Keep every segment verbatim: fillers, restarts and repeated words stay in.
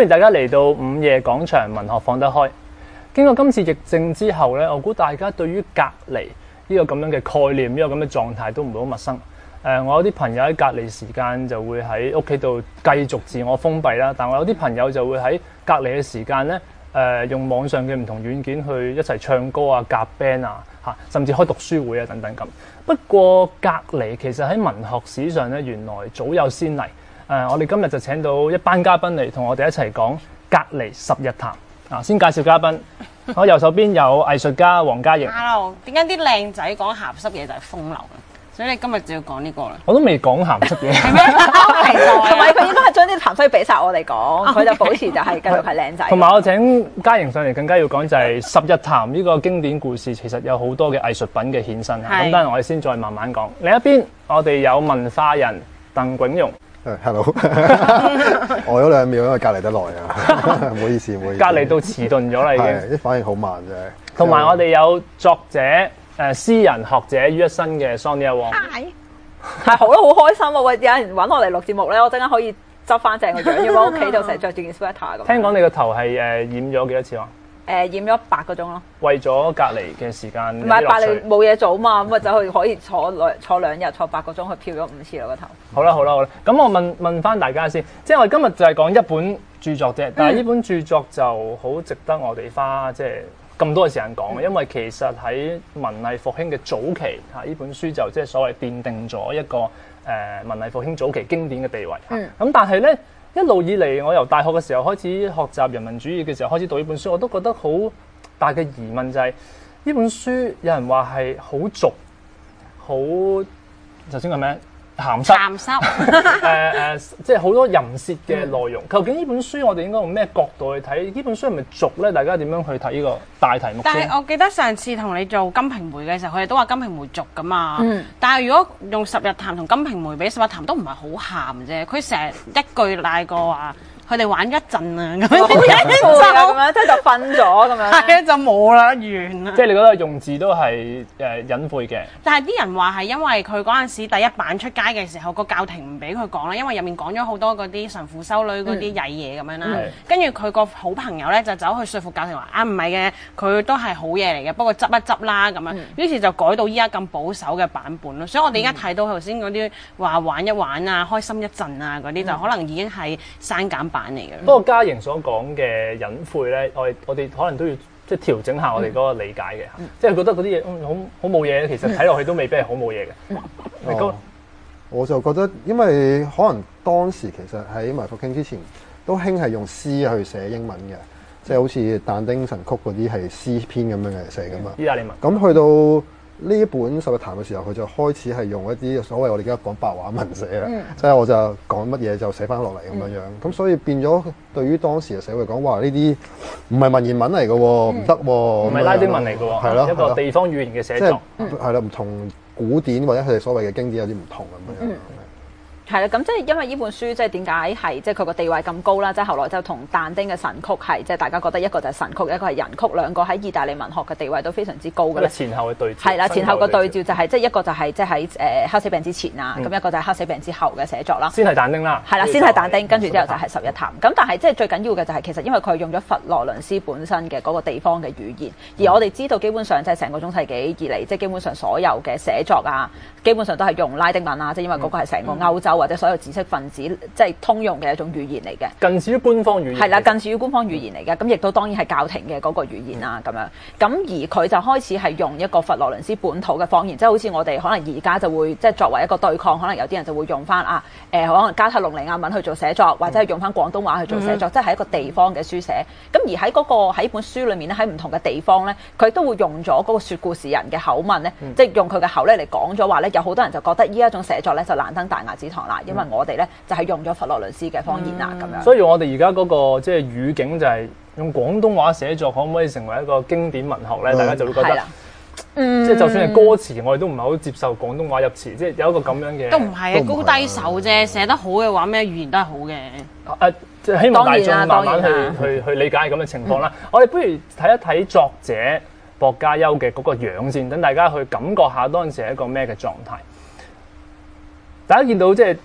歡迎大家嚟到午夜廣場文學放得開。經過今次疫症之後咧，我估大家對於隔離呢個咁樣嘅概念，呢個咁嘅狀態都唔會好陌生。誒、呃，我有啲朋友喺隔離時間就會喺屋企度繼續自我封閉啦，但我有啲朋友就會喺隔離嘅時間咧，誒、呃、用網上嘅唔同軟件去一齊唱歌啊、夾 band 啊，嚇，甚至開讀書會啊等等咁。不過隔離其實喺文學史上咧，原來早有先例。誒、呃，我哋今日就請到一班嘉賓嚟同我哋一齊講隔離十日談。啊，先介紹嘉賓。我右手邊有藝術家黃嘉瑩。 Hello， 點解啲靚仔講鹹濕嘢就係風流嘅？所以你今日就要講呢個啦。 我都未講鹹濕嘢。 係咩？ 同埋佢應該係將啲鹹濕俾晒我哋講，佢就保持就係繼續係靚仔。 同埋我請嘉瑩上嚟，更加要講就係十日談呢個經典故事，其實有好多嘅藝術品嘅衍生。咁等陣我哋先再慢慢講。另一邊我哋有文化人鄧炯融。 誒 ，hello， 呆咗兩秒，因為隔離得耐啊，唔好意思，唔好意思。 隔離到遲鈍咗啦，已經。 係，啲反應好慢啫。 同埋我哋有作者、誒詩人、學者於一身嘅 Sonia Wong。 係，係好啦，好開心啊！喂，有人揾我嚟錄節目咧，我陣間可以執翻正個樣，因為我屋企度成日着住件 sweater 咁。 聽講你個頭係誒染咗幾多次啊？ 誒、呃、染咗八個鐘咯， 為咗隔離嘅時間， 唔係隔離冇嘢做嘛，咁咪就去可以坐兩坐兩日，坐八個鐘，去漂咗五次落個頭。 好啦好啦好啦，咁我問問翻大家先，即係我哋今日就係講一本著作啫，但係呢本著作就好值得我哋花即係咁多嘅時間講嘅，因為其實喺文藝復興嘅早期嚇，呢本書就即係所謂奠定咗一個誒、呃、文藝復興早期經典嘅地位。嗯，咁但係咧。一路以嚟，我由大學嘅時候開始學習人文主義嘅時候開始讀呢本書，我都覺得好大嘅疑問就係、是、呢本書有人話係好俗，好頭先講咩鹹濕， 鹹濕誒誒，即係好多淫褻嘅內容。嗯、究竟呢本書我哋應該用咩角度去睇？呢本書係咪俗咧？大家點樣去睇呢個大題目？ 但係我記得上次同你做《金瓶梅》嘅時候，佢哋都話《金瓶梅》俗噶嘛。嗯、但係如果用《十日談》同《金瓶梅》比，《十日談》都唔係好鹹啫。佢成日一句賴過話。佢哋玩一陣啊，咁樣就咁樣，即係就瞓咗咁樣。 係啊，就冇啦，完啦。 即係你覺得用字都係誒隱晦嘅。 但係啲人話係因為佢嗰陣時第一版出街嘅時候，個教廷唔俾佢講啦，因為入面講咗好多嗰啲神父修女嗰啲曳嘢咁樣啦。跟住佢個好朋友咧就走去說服教廷話：啊唔係嘅，佢都係好嘢嚟嘅，不過執一執啦咁樣。於是就改到依家咁保守嘅版本咯。所以我哋而家睇到頭先嗰啲話玩一玩啊、開心一陣啊嗰啲，就可能已經係刪減版。 不過嘉瑩所講嘅隱晦咧，我我哋可能都要即係調整下我哋嗰個理解嘅，嗯、即係覺得嗰啲嘢好好冇嘢，其實睇落去都未必係好冇嘢嘅。 哦、我就覺得，因為可能當時其實喺文藝復興之前都興係用詩去寫英文嘅，即係好似但丁神曲嗰啲係詩篇咁樣嘅寫噶嘛。 意大利文。 咁去到呢一本十日談嘅時候，佢就開始係用一啲所謂我哋而家講白話文寫啦，嗯、即係我就講乜嘢就寫翻落嚟咁樣樣。咁、嗯、所以變咗對於當時嘅社會講話，呢啲唔係文言文嚟嘅喎，唔得喎，唔係拉丁文嚟嘅喎，係咯，一個地方語言嘅寫作， 係啦，唔同古典或者佢哋所謂嘅經典有啲唔同咁樣。嗯係啦，咁即係因為呢本書即係點解係即係佢個地位咁高啦？即係後來就同但丁嘅神曲係即係大家覺得一個就係神曲，一個係人曲，兩個喺意大利文學嘅地位都非常之高嘅咧。 前後嘅對照係啦，前後嘅對照就係即係一個就係即係喺誒黑死病之前啊，咁、嗯、一個就係黑死病之後嘅寫作啦。 先係但丁啦， 係啦，先係但丁，跟住之後就係十日談。咁但係即係最緊要嘅就係其實因為佢用咗佛羅倫斯本身嘅嗰個地方嘅語言，而我哋知道基本上即係成個中世紀以嚟，即係基本上所有嘅寫作啊，基本上都係用拉丁文啊，即係因為嗰個係成個歐洲或者所有知識分子即係通用嘅一種語言嚟嘅， 近似於官方語言。 係啦，近似於官方語言嚟嘅，咁亦都當然係教廷嘅嗰個語言啊咁樣。咁而佢就開始係用一個佛羅倫斯本土嘅方言，即係好似我哋可能而家就會即係作為一個對抗，可能有啲人就會用翻啊誒、呃，可能加泰隆尼亞文去做寫作，或者係用翻廣東話去做寫作，嗯、即係一個地方嘅書寫。咁而喺嗰、那個喺本書裏面咧，喺唔同嘅地方咧，佢都會用咗嗰個説故事人嘅口吻咧，嗯、即係用佢嘅口咧嚟講咗話咧，有好多人就覺得呢一種寫作咧就難登大雅之堂啦，因為我哋咧就係、是、用咗佛羅倫斯嘅方言啊咁、嗯、樣。 所以我哋而家嗰個即係語境就係用廣東話寫作，可唔可以成為一個經典文學咧？嗯、大家就會覺得。嗯，即係就算係歌詞，我哋都唔係好接受廣東話入詞，即係有一個咁樣嘅。 都唔係啊，高低手啫，寫得好嘅話，咩語言都係好嘅。 誒，即係希望大眾慢慢去去去理解咁嘅情況啦。嗯、我哋不如睇一睇作者薄伽丘嘅嗰個樣先，等大家去感覺下當時係一個咩嘅狀態。大家見到即係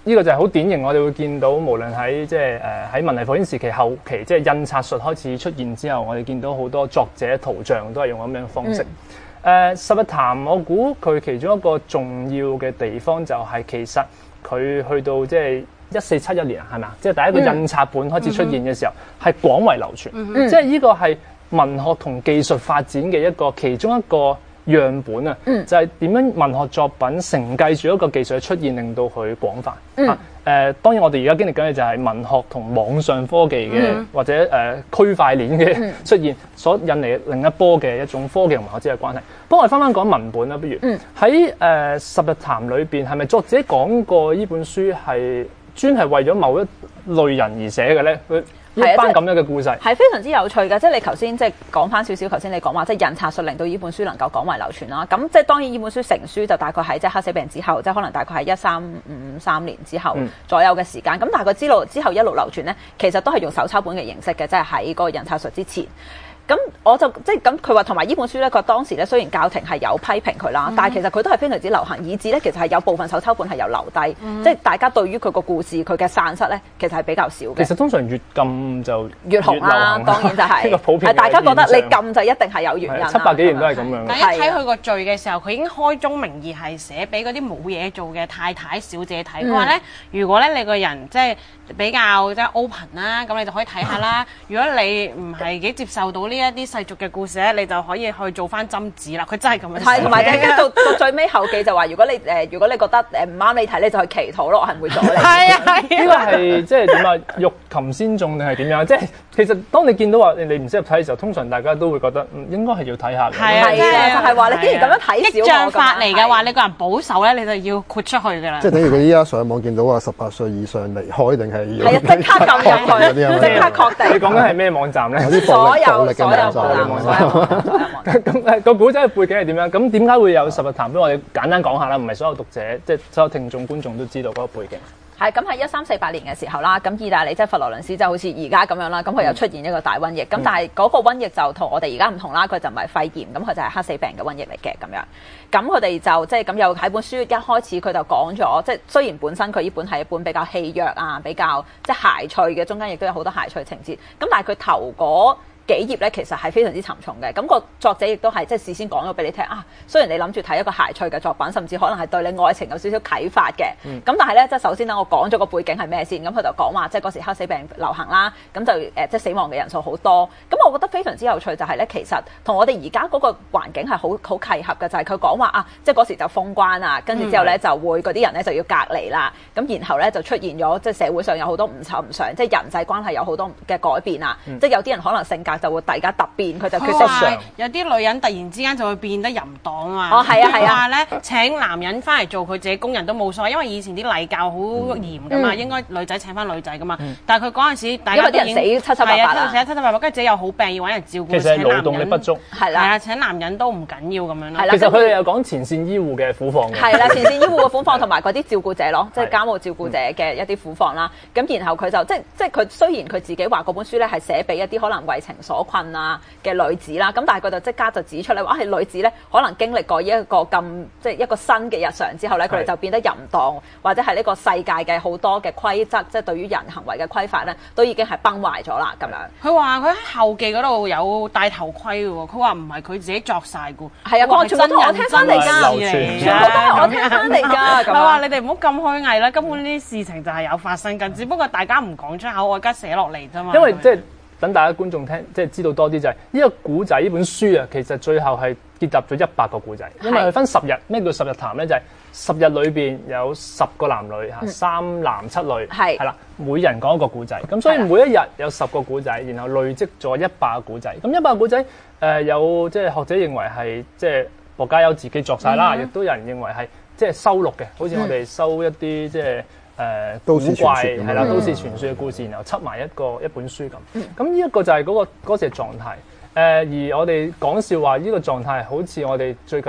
呢個就係好典型，我哋會見到，無論喺即係誒喺文藝復興時期後期，即係印刷術開始出現之後，我哋見到好多作者圖像都係用咁樣嘅方式。誒、嗯，十日談我估佢其中一個重要嘅地方就係其實佢去到即係一四七一年係咪啊？即係第一個印刷本開始出現嘅時候，係、嗯、廣為流傳。嗯、即係呢個係文學同技術發展嘅一個其中一個樣本啊，嗯、就係點樣文學作品承繼住一個技術嘅出現，令到佢廣泛。嗯、啊，誒、呃，當然我哋而家經歷緊嘅就係文學同網上科技嘅、嗯、或者誒、呃、區塊鏈嘅出現，所引嚟另一波嘅一種科技同文學之間嘅關係。不過我哋翻翻講文本啦，不如喺誒十日談裏邊，係咪作者講過呢本書係專係為咗某一類人而寫嘅咧？佢一班咁樣嘅故事係非常之有趣嘅，即係你頭先即係講翻少少，頭先你講話即係印刷術令到呢本書能夠廣為流傳啦。咁即係當然呢本書成書就大概喺即係黑死病之後，即係可能大概係一三五三年之後左右嘅時間。咁、嗯、但係佢之路之後一路流傳咧，其實都係用手抄本嘅形式嘅，即係喺嗰個印刷術之前。咁我就即係咁，佢話同埋呢本書咧，佢當時咧雖然教廷係有批評佢啦，嗯、但係其實佢都係非常之流行，以至咧其實係有部分手抄本係有留低，嗯、即係大家對於佢個故事佢嘅散失咧，其實係比較少嘅。 其實通常越禁就越紅啦，當然就係、是、呢個普遍係大家覺得你禁就一定係有原因。 七百幾年都係咁樣。 但一睇佢個序嘅時候，佢已經開宗明義係寫俾嗰啲冇嘢做嘅太太小姐睇。佢話咧，如果咧你個人即係比較即係 open 啦，咁你就可以睇下啦。如果你唔係幾接受到呢一啲世俗嘅故事咧，你就可以去做翻針子啦。佢真係咁樣寫。係，同埋跟住到到最尾後記就話，如果你誒、呃、如果你覺得誒唔啱你睇，你就去祈禱咯，我係唔會阻你。係啊係啊。 呢個係即係點啊？欲擒先縱定係點樣？即係其實當你見到話你唔適合睇嘅時候，通常大家都會覺得嗯應該係要睇下嘅。 係啊，就係話你既然咁樣睇少我，激將法嚟嘅話，你個人保守咧，你就要豁出去㗎啦。 即係等於佢依家上網見到話十八歲以上離開定係要？ 係啊，即刻撳入去，即刻確定。 你講緊係咩網站咧？ 所有暴力嘅網站。 咁誒個古仔嘅背景係點樣？咁點解會有十日談？俾我哋簡單講下啦，唔係所有讀者即係所有聽眾觀眾都知道嗰個背景。 係咁，喺一三四八年嘅時候啦，咁意大利即係佛羅倫斯就好似而家咁樣啦，咁佢又出現一個大瘟疫。咁、嗯、但係嗰個瘟疫就同我哋而家唔同啦，佢就唔係肺炎，咁佢就係黑死病嘅瘟疫嚟嘅咁樣。咁佢哋就即係咁又喺本書一開始佢就講咗，即係雖然本身佢呢本係一本比較戲謔啊，比較即係諧趣嘅，中間亦都有好多諧趣情節。咁但係佢頭嗰幾頁咧，其實係非常之沉重嘅。咁、那個作者亦都係即係事先講咗俾你聽啊。雖然你諗住睇一個諧趣嘅作品，甚至可能係對你愛情有少少啟發嘅。咁、嗯、但係咧，即係首先咧，我講咗個背景係咩先。咁佢就講話，即係嗰時黑死病流行啦，咁就誒、呃、即係死亡嘅人數好多。咁我覺得非常之有趣就係咧，其實同我哋而家嗰個環境係好好契合嘅，就係佢講話啊，即係嗰時就封關啊，跟住之後咧、嗯、就會嗰啲人咧就要隔離啦。咁然後咧就出現咗即係社會上有好多唔尋常，即係人際關係有好多嘅改變啊。嗯、即係有啲人可能性格就會突然間突變，佢就決定有啲女人突然之間就會變得淫蕩啊！ 哦，係啊，係啊。 話咧請男人翻嚟做佢自己工人都冇所謂，因為以前啲禮教好嚴噶嘛，嗯、應該女仔請翻女仔噶嘛。嗯、但係佢嗰陣時，大家因為啲人死七七八八啦， 死七七八八，跟住自己又好病，要揾人照顧。 其實係勞動力不足， 係啦， 係啊，請男人都唔緊要咁樣咯。 其實佢哋有講前線醫護嘅苦況嘅。 係啦，前線醫護嘅苦況同埋嗰啲照顧者咯，即係家務照顧者嘅一啲苦況啦。咁然後佢就即係即係佢雖然佢自己話嗰本書咧係寫俾一啲可能為情所困啊嘅女子啦，咁但係佢就即刻就指出咧，話係女子咧可能經歷過一個咁即係一個新嘅日常之後咧，佢哋就變得淫蕩，或者係呢個世界嘅好多嘅規則，即係對於人行為嘅規範咧，都已經係崩壞咗啦咁樣。 佢話佢喺後記嗰度有戴頭盔嘅喎，佢話唔係佢自己作晒嘅。 係啊，我全部都我聽翻嚟㗎，全部都係我聽翻嚟㗎。 佢話你哋唔好咁虛偽啦，根本呢啲事情就係有發生緊，只不過大家唔講出口，我而家寫落嚟啫嘛。 因為即係。等大家觀眾聽，即係知道多啲就係、是、呢、這個古仔呢本書啊，其實最後係結集咗一百個古仔，因為佢分十日。咩叫十日談咧？就係、是、十日裏邊有十個男女嚇，嗯、三男七女，係係啦，每人講一個古仔。咁所以每一日有十個古仔，然後累積咗一百個古仔。咁一百個古仔誒有即係學者認為係即係薄伽丘自己作晒啦，亦、嗯、都有人認為係即係收錄嘅，好似我哋收一啲即係。誒、呃、古怪係啦，都市傳說嘅故事，然後輯埋一個一本書咁。咁呢一個就係嗰、那個嗰時嘅狀態。誒、呃、而我哋講笑話，呢個狀態好似我哋最近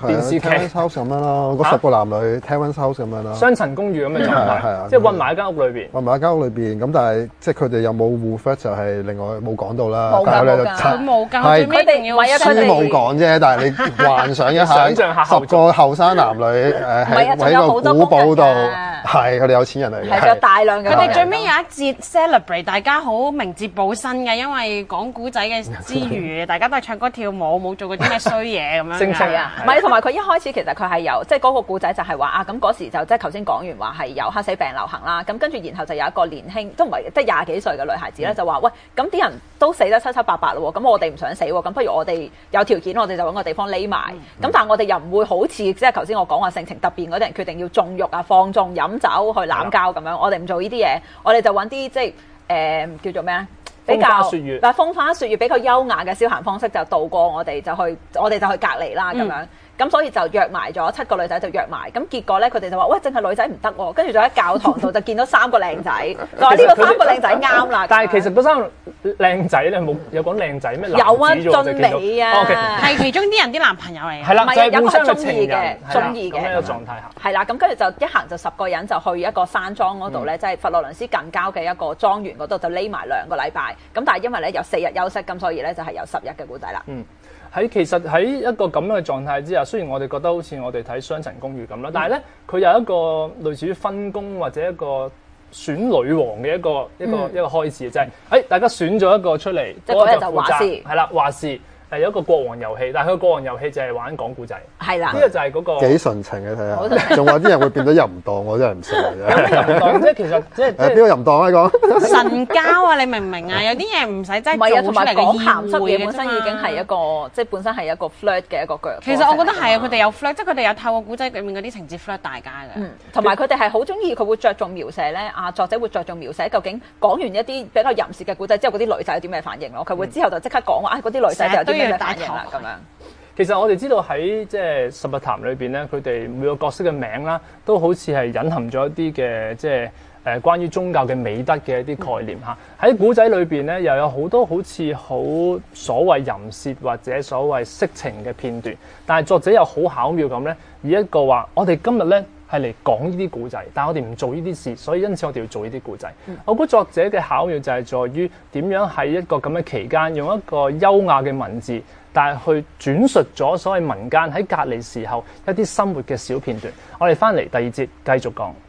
電視劇 Terrace House 咁樣咯，嗰十個男女 Terrace House 咁樣咯， 雙層公寓咁嘅狀態，即係韞埋喺間屋裏邊。 韞埋喺間屋裏邊，咁但係即係佢哋有冇互 flirt 就係另外冇講到啦。 冇㗎冇㗎， 佢冇㗎，最尾一定要書冇講啫，但係你幻想一下， 想像下十個後生男女誒喺喺個古堡度，係佢哋有錢人嚟嘅， 係有大量嘅。 佢哋最尾有一節 celebrate， 大家好明哲保身嘅，因為講古仔嘅之餘，大家都係唱歌跳舞，冇做過啲咩衰嘢咁樣。 係啊，唔係同埋佢一開始其實佢係有即係嗰個古仔就係話啊，咁嗰時就即係頭先講完話係有黑死病流行啦，咁跟住然後就有一個年輕都唔係即係廿幾歲嘅女孩子咧，就話喂，咁啲人都死得七七八八咯喎，咁我哋唔想死喎，咁不如我哋有條件，我哋就揾個地方匿埋，咁、嗯、但係我哋又唔會好似即係頭先我講話性情突變嗰啲人決定要縱慾啊、放縱、飲酒去濫交咁樣，我哋唔做呢啲嘢，我哋就揾啲即係誒、呃、叫做咩咧？比較風花雪月， 嗱風花雪月比較優雅嘅消閒方式就度過我哋就去我哋就去隔離啦咁樣。嗯咁所以就約埋咗七個女仔就約埋，咁結果咧佢哋就話：喂，淨係女仔唔得喎，跟住就喺教堂度就見到三個靚仔，就話呢個三個靚仔啱啦。 但係其實嗰三個靚仔咧冇有講靚仔咩？ 有啊，俊美啊， 係其中啲人啲男朋友嚟嘅。 係啦，就係互相嘅中意嘅，中意嘅咁樣嘅狀態下。 係啦，咁跟住就一行就十個人就去一個山莊嗰度咧，即係佛羅倫斯近郊嘅一個莊園嗰度就匿埋兩個禮拜。咁但係因為咧有四日休息，咁所以咧就係有十日嘅故仔啦。 嗯。喺其實喺一個咁樣嘅狀態之下，雖然我哋覺得好似我哋睇雙層公寓咁啦，但係咧佢有一個類似於分工或者一個選女王嘅一個、嗯、一個一個開始，就係、是、誒、哎、大家選咗一個出嚟， 嗰個就話事， 係啦話事。係有一個國王遊戲，但係佢個國王遊戲就係玩講故仔。係啦，呢個就係嗰個幾純情嘅睇下，仲話啲人會變到淫蕩，我真係唔信嘅。 淫蕩即係其實即係誒邊個淫蕩啊？講神交啊！你明唔明啊？有啲嘢唔使真係做出嚟嘅鹹濕嘢，本身已經係一個即係本身係一個 flirt 嘅一個腳。 其實我覺得係啊，佢哋有 flirt，即係佢哋有透過古仔裡面嗰啲情節 flirt 大家嘅。 同埋佢哋係好中意，佢會着重描寫咧。啊，作者會着重描寫究竟講完一啲比較淫褻嘅古仔之後，嗰啲女仔有啲咩反應咯？佢會之後就即刻講話，啊嗰啲女仔就有啲咩反應啦咁。 其實我哋知道喺即係十日談裏邊咧，佢哋每個角色嘅名啦，都好似係隱含咗一啲嘅即係誒關於宗教嘅美德嘅一啲概念嚇。喺古仔裏邊咧，又有好多好似好所謂淫褻或者所謂色情嘅片段，但係作者又好巧妙咁咧，以一個話我哋今日咧係嚟講呢啲古仔，但係我哋唔做呢啲事，所以因此我哋要做呢啲古仔。嗯、我估作者嘅巧妙就係在於點樣喺一個咁嘅期間，用一個優雅嘅文字，但係去轉述咗所謂民間喺隔離時候一啲生活嘅小片段。我哋翻嚟第二節繼續講。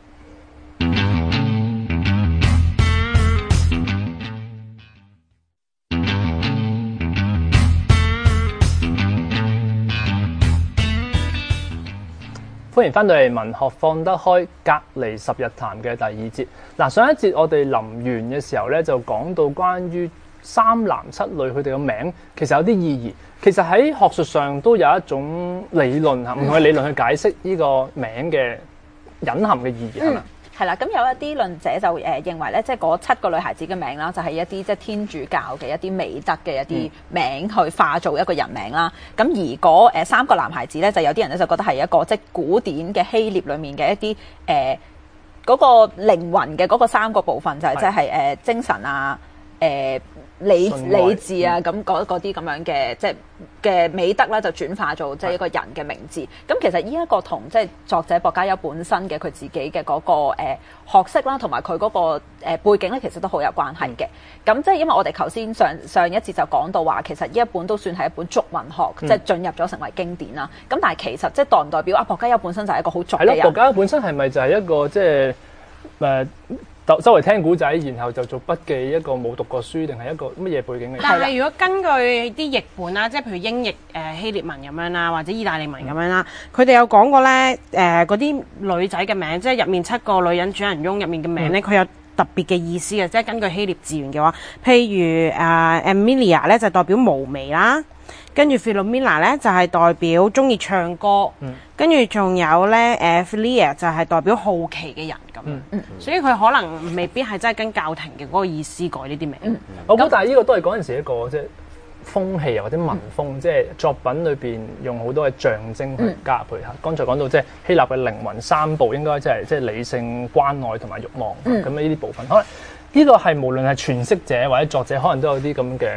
歡迎翻到嚟文學放得開隔離十日談嘅第二節。嗱，上一節我哋臨完嘅時候咧，就講到關於三男七女佢哋嘅名其實有啲意義。其實喺學術上都有一種理論嚇，唔同嘅理論去解釋呢個名嘅隱含嘅意義係嘛？ 係啦，咁有一啲論者就誒、呃、認為咧，即係嗰七個女孩子嘅名啦，就係、是、一啲即係天主教嘅一啲美德嘅一啲名去化做一個人名啦。咁、嗯、而嗰、呃、三個男孩子咧，就有啲人咧就覺得係一個即係古典嘅希臘裡面嘅一啲誒嗰個靈魂嘅嗰個三個部分，就係即係誒精神啊、誒、呃、理理智啊，咁嗰啲咁樣嘅即係嘅美德咧，就轉化做即係一個人嘅名字。咁其實呢一個同即係作者薄伽丘本身嘅佢自己嘅嗰、那個誒、呃、學識啦，同埋佢嗰個誒背景咧，其實都好有關係嘅。咁、嗯、即係因為我哋頭先上上一節就講到話，其實呢一本都算係一本俗文學，嗯、即係進入咗成為經典啦。咁但係其實即係代唔代表啊薄伽丘本身就係一個好俗嘅人？ 係咯，薄伽丘本身係咪就係一個即係誒？呃周周圍聽古仔，然後就做筆記，一個冇讀過書定係一個乜嘢背景嘅？ 但係如果根據啲譯本啦，即係譬如英譯誒、呃、希臘文咁樣啦，或者意大利文咁樣啦，佢哋、嗯、有講過咧誒嗰啲女仔嘅名，即係入面七個女人主人翁入面嘅名咧，佢、嗯、有特別嘅意思嘅，即係根據希臘字源嘅話，譬如誒、呃、Emilia 咧就代表無眉啦。跟住 Philomena 咧就係代表中意唱歌，嗯、跟住仲有咧誒 Philia 就係代表好奇嘅人咁，嗯嗯、所以佢可能未必係真係跟教廷嘅嗰個意思改呢啲名。嗯、 我估但係呢個都係嗰陣時一個即係風氣或者文風，嗯、即係作品裏邊用好多嘅象徵去加入去嚇。剛、嗯、才講到即係希臘嘅靈魂三部，應該即係即係理性、關愛同埋慾望咁呢啲部分，可能呢個係無論係詮釋者或者作者，可能都有啲咁嘅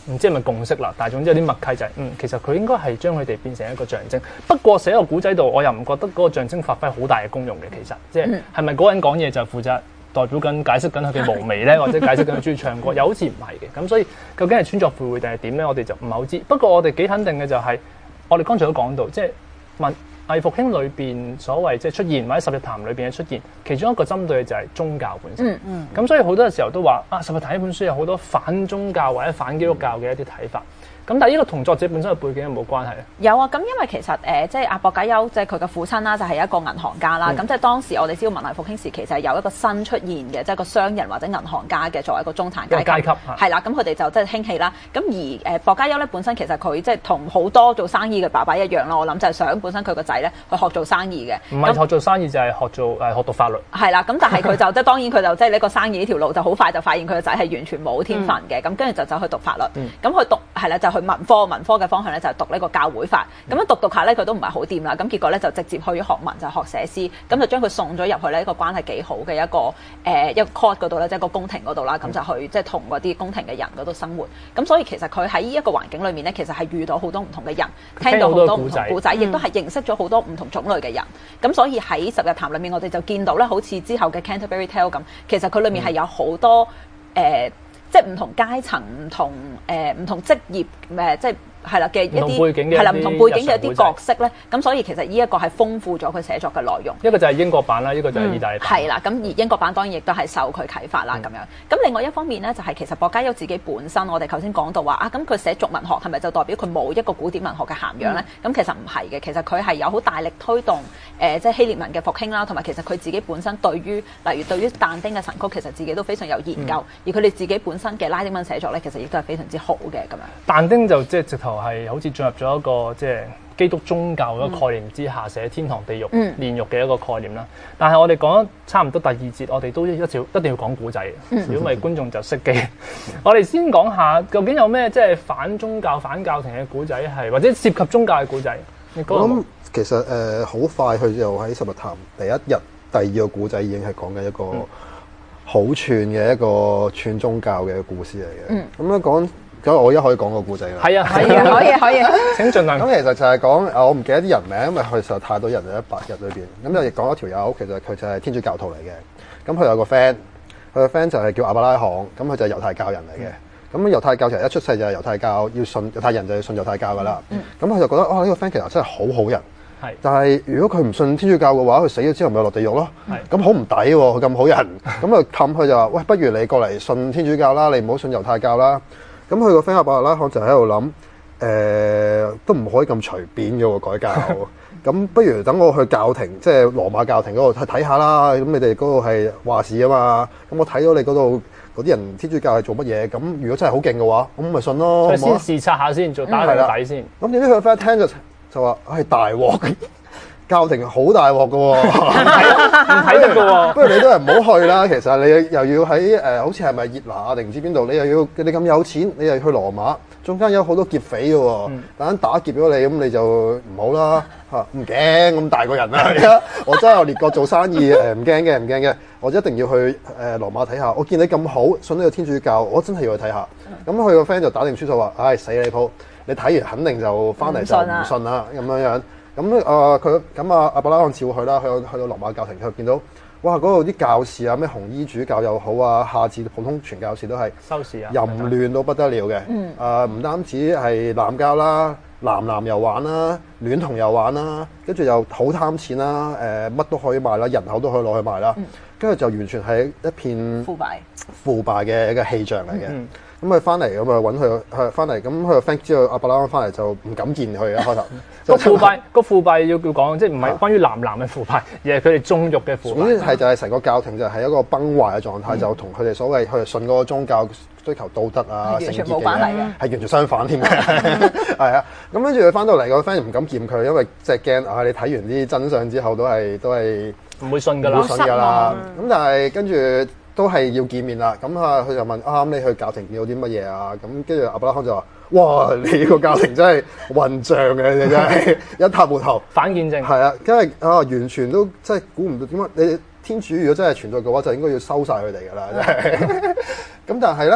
唔知係咪共識啦，但係總之有啲默契就係、是，嗯，其實佢應該係將佢哋變成一個象徵。不過寫個古仔度，我又唔覺得嗰個象徵發揮好大嘅功用嘅，其實即係係咪嗰個人講嘢就負責代表緊解釋緊佢嘅無眉咧，或者解釋緊佢中意唱歌，又好似唔係嘅。咁所以究竟係穿鑿附會定係點咧？我哋就唔係好知。不過我哋幾肯定嘅就係、是，我哋剛才都講到，即係問。藝復興裏邊所謂即係出現，或者十日談裏邊嘅出現，其中一個針對嘅就係宗教本身。嗯嗯。咁所以好多嘅時候都話啊，十日談呢本書有好多反宗教或者反基督教嘅一啲睇法。咁但係呢個同作者本身嘅背景有冇關係咧？ 有啊，咁因為其實誒、呃，即係阿薄伽丘，即係佢嘅父親啦，就係、是、一個銀行家啦。咁、嗯、即係當時我哋知道文藝復興時期就係有一個新出現嘅，即係個商人或者銀行家嘅作為一個中產階級。階級係啦，咁佢哋就即係興起啦。咁而誒薄伽丘咧本身其實佢即係同好多做生意嘅爸爸一樣咯。我諗就係想本身佢個仔咧去學做生意嘅。 唔係學做生意就係學做誒學讀法律。 係啦，咁但係佢就即係當然佢就即係呢個生意呢條路就好快就發現佢個仔係完全冇天分嘅。咁跟住就走去讀法律。咁佢、嗯、讀係啦，就去文科文科。嘅方向咧就係讀呢個教會法，咁樣讀讀下咧佢都唔係好掂啦，咁結果咧就直接去咗學文就學寫詩，咁就將佢送咗入去呢一個關係幾好嘅一個誒、呃、一個 court 嗰度咧，即係個宮廷嗰度啦，咁就去即係同嗰啲宮廷嘅人嗰度生活，咁所以其實佢喺呢一個環境裏面咧，其實係遇到好多唔同嘅人，聽到好多唔同故仔，亦都係認識咗好多唔同種類嘅人，咁、嗯、所以喺十日談裏面，我哋就見到咧，好似之後嘅 Canterbury Tale 咁，其實佢裏面係有好多誒、呃，即係唔同階層、唔同誒唔同職業誒、呃，即係。係啦嘅一啲係啦唔同背景嘅一啲角色咧，咁所以其實呢一個係豐富咗佢寫作嘅內容。 一個就係英國版啦，一個就係意大利版。 係啦、嗯，咁而英國版當然亦都係受佢啟發啦咁、嗯、樣。咁另外一方面咧，就係、是、其實薄伽丘自己本身，我哋頭先講到話啊，咁佢寫俗文學係咪就代表佢冇一個古典文學嘅涵養咧？咁、嗯、其實唔係嘅，其實佢係有好大力推動誒、呃，即係希臘文嘅復興啦，同埋其實佢自己本身對於例如對於但丁嘅神曲，其實自己都非常有研究，嗯、而佢哋自己本身嘅拉丁文寫作咧，其實亦都係非常之好嘅咁樣。 但丁就即係直頭係好似進入咗一個即係基督宗教嘅概念之下寫天堂地獄、嗯、煉獄嘅一個概念啦。但係我哋講咗差唔多第二節，我哋都一條一定要講古仔，如果唔係觀眾就熄機。我哋先講下究竟有咩即係反宗教、反教廷嘅古仔係，或者涉及宗教嘅古仔。你講。我諗其實誒好、呃、快佢就喺十日談第一日、第二個古仔已經係講緊一個好串嘅一個串宗教嘅故事嚟嘅。咁、嗯、樣講。咁我而家可以講個故仔啦。 係啊， 係啊，可以可以。 請盡量。 咁其實就係講，我唔記得啲人名，因為佢實在太多人喺一百日裏邊。咁就亦講一條友，其實佢就係天主教徒嚟嘅。咁佢有個 friend，佢個 friend 就係叫亞伯拉罕，咁佢就係猶太教人嚟嘅。咁、嗯、猶太教其實一出世就係猶太教，要信猶太人就要信猶太教噶啦。咁佢、嗯、就覺得哇，呢、呢個 friend 其實真係好好人。係是。但係如果佢唔信天主教嘅話，佢死咗之後咪落地獄咯。係是。咁好唔抵喎，佢咁好人。咁啊氹佢就話：喂，不如你過嚟信天主教啦，你唔好信猶太教啦。咁佢個 friend 亞伯拉罕就喺度諗，誒、呃、都唔可以咁隨便嘅喎改教，咁不如等我去教廷，即係羅馬教廷嗰度睇下啦。咁你哋嗰度係話事啊嘛，咁我睇到你嗰度嗰啲人天主教係做乜嘢，咁如果真係好勁嘅話，咁咪信咯。 先視察下先，做打個底先。 咁點知佢個 friend 聽就就話：唉、哎，大鑊！教廷好大鑊㗎喎，唔睇得㗎喎。不如你都係唔好去啦。其實你又要喺誒、呃，好似係咪熱拿定唔知邊度？你又要你咁有錢，你又去羅馬，中間有好多劫匪㗎喎。等陣、嗯、打劫咗你，咁你就唔好啦嚇。唔驚咁大個人啊！而家我真係有列國做生意誒，唔驚嘅，唔驚嘅。我一定要去誒、呃、羅馬睇下。我見你咁好，信呢個天主教，我真係要去睇下。咁佢個 friend 就打定輸數話：唉、哎，死你鋪！你睇完肯定就翻嚟就唔信啦咁樣樣。咁啊佢咁啊亞伯拉罕照佢啦，去到去到羅馬教廷，佢見到哇嗰度啲教士啊，咩紅衣主教又好啊，下至普通傳教士都係收視啊， 淫亂到不得了嘅。嗯，啊唔單止係濫交啦，男男又玩啦，戀童又玩啦，跟住又好貪錢啦，誒乜都可以賣啦，人口都可以攞去賣啦，跟住就完全係一片腐敗腐敗嘅一個氣象嚟嘅。嗯咁佢翻嚟咁啊揾佢，佢翻嚟咁佢個 friend 知道亞伯拉罕翻嚟就唔敢見佢啊開頭。 個腐敗個腐敗要要講，即係唔係關於男男嘅腐敗，而係佢哋縱慾嘅腐敗。總之係就係成個教廷就係一個崩壞嘅狀態，嗯、就同佢哋所謂佢哋信嗰個宗教追求道德啊、聖潔嘅嘢係完全相反添嘅。係啊，咁跟住佢翻到嚟個 friend 唔敢見佢，因為即係驚啊！你睇完啲真相之後都係都係唔會信㗎啦， 唔會信㗎啦。咁但係跟住。都係要見面啦，咁啊佢就問啊，咁你去教廷見到啲乜嘢啊？咁跟住亞伯拉罕就話：哇，你個教廷真係混帳嘅，你真係一塌糊塗。 反見證。係啊，因為啊完全都真係估唔到點解你天主如果真係存在嘅話，就應該要收晒佢哋㗎啦，真係。咁但係咧，咁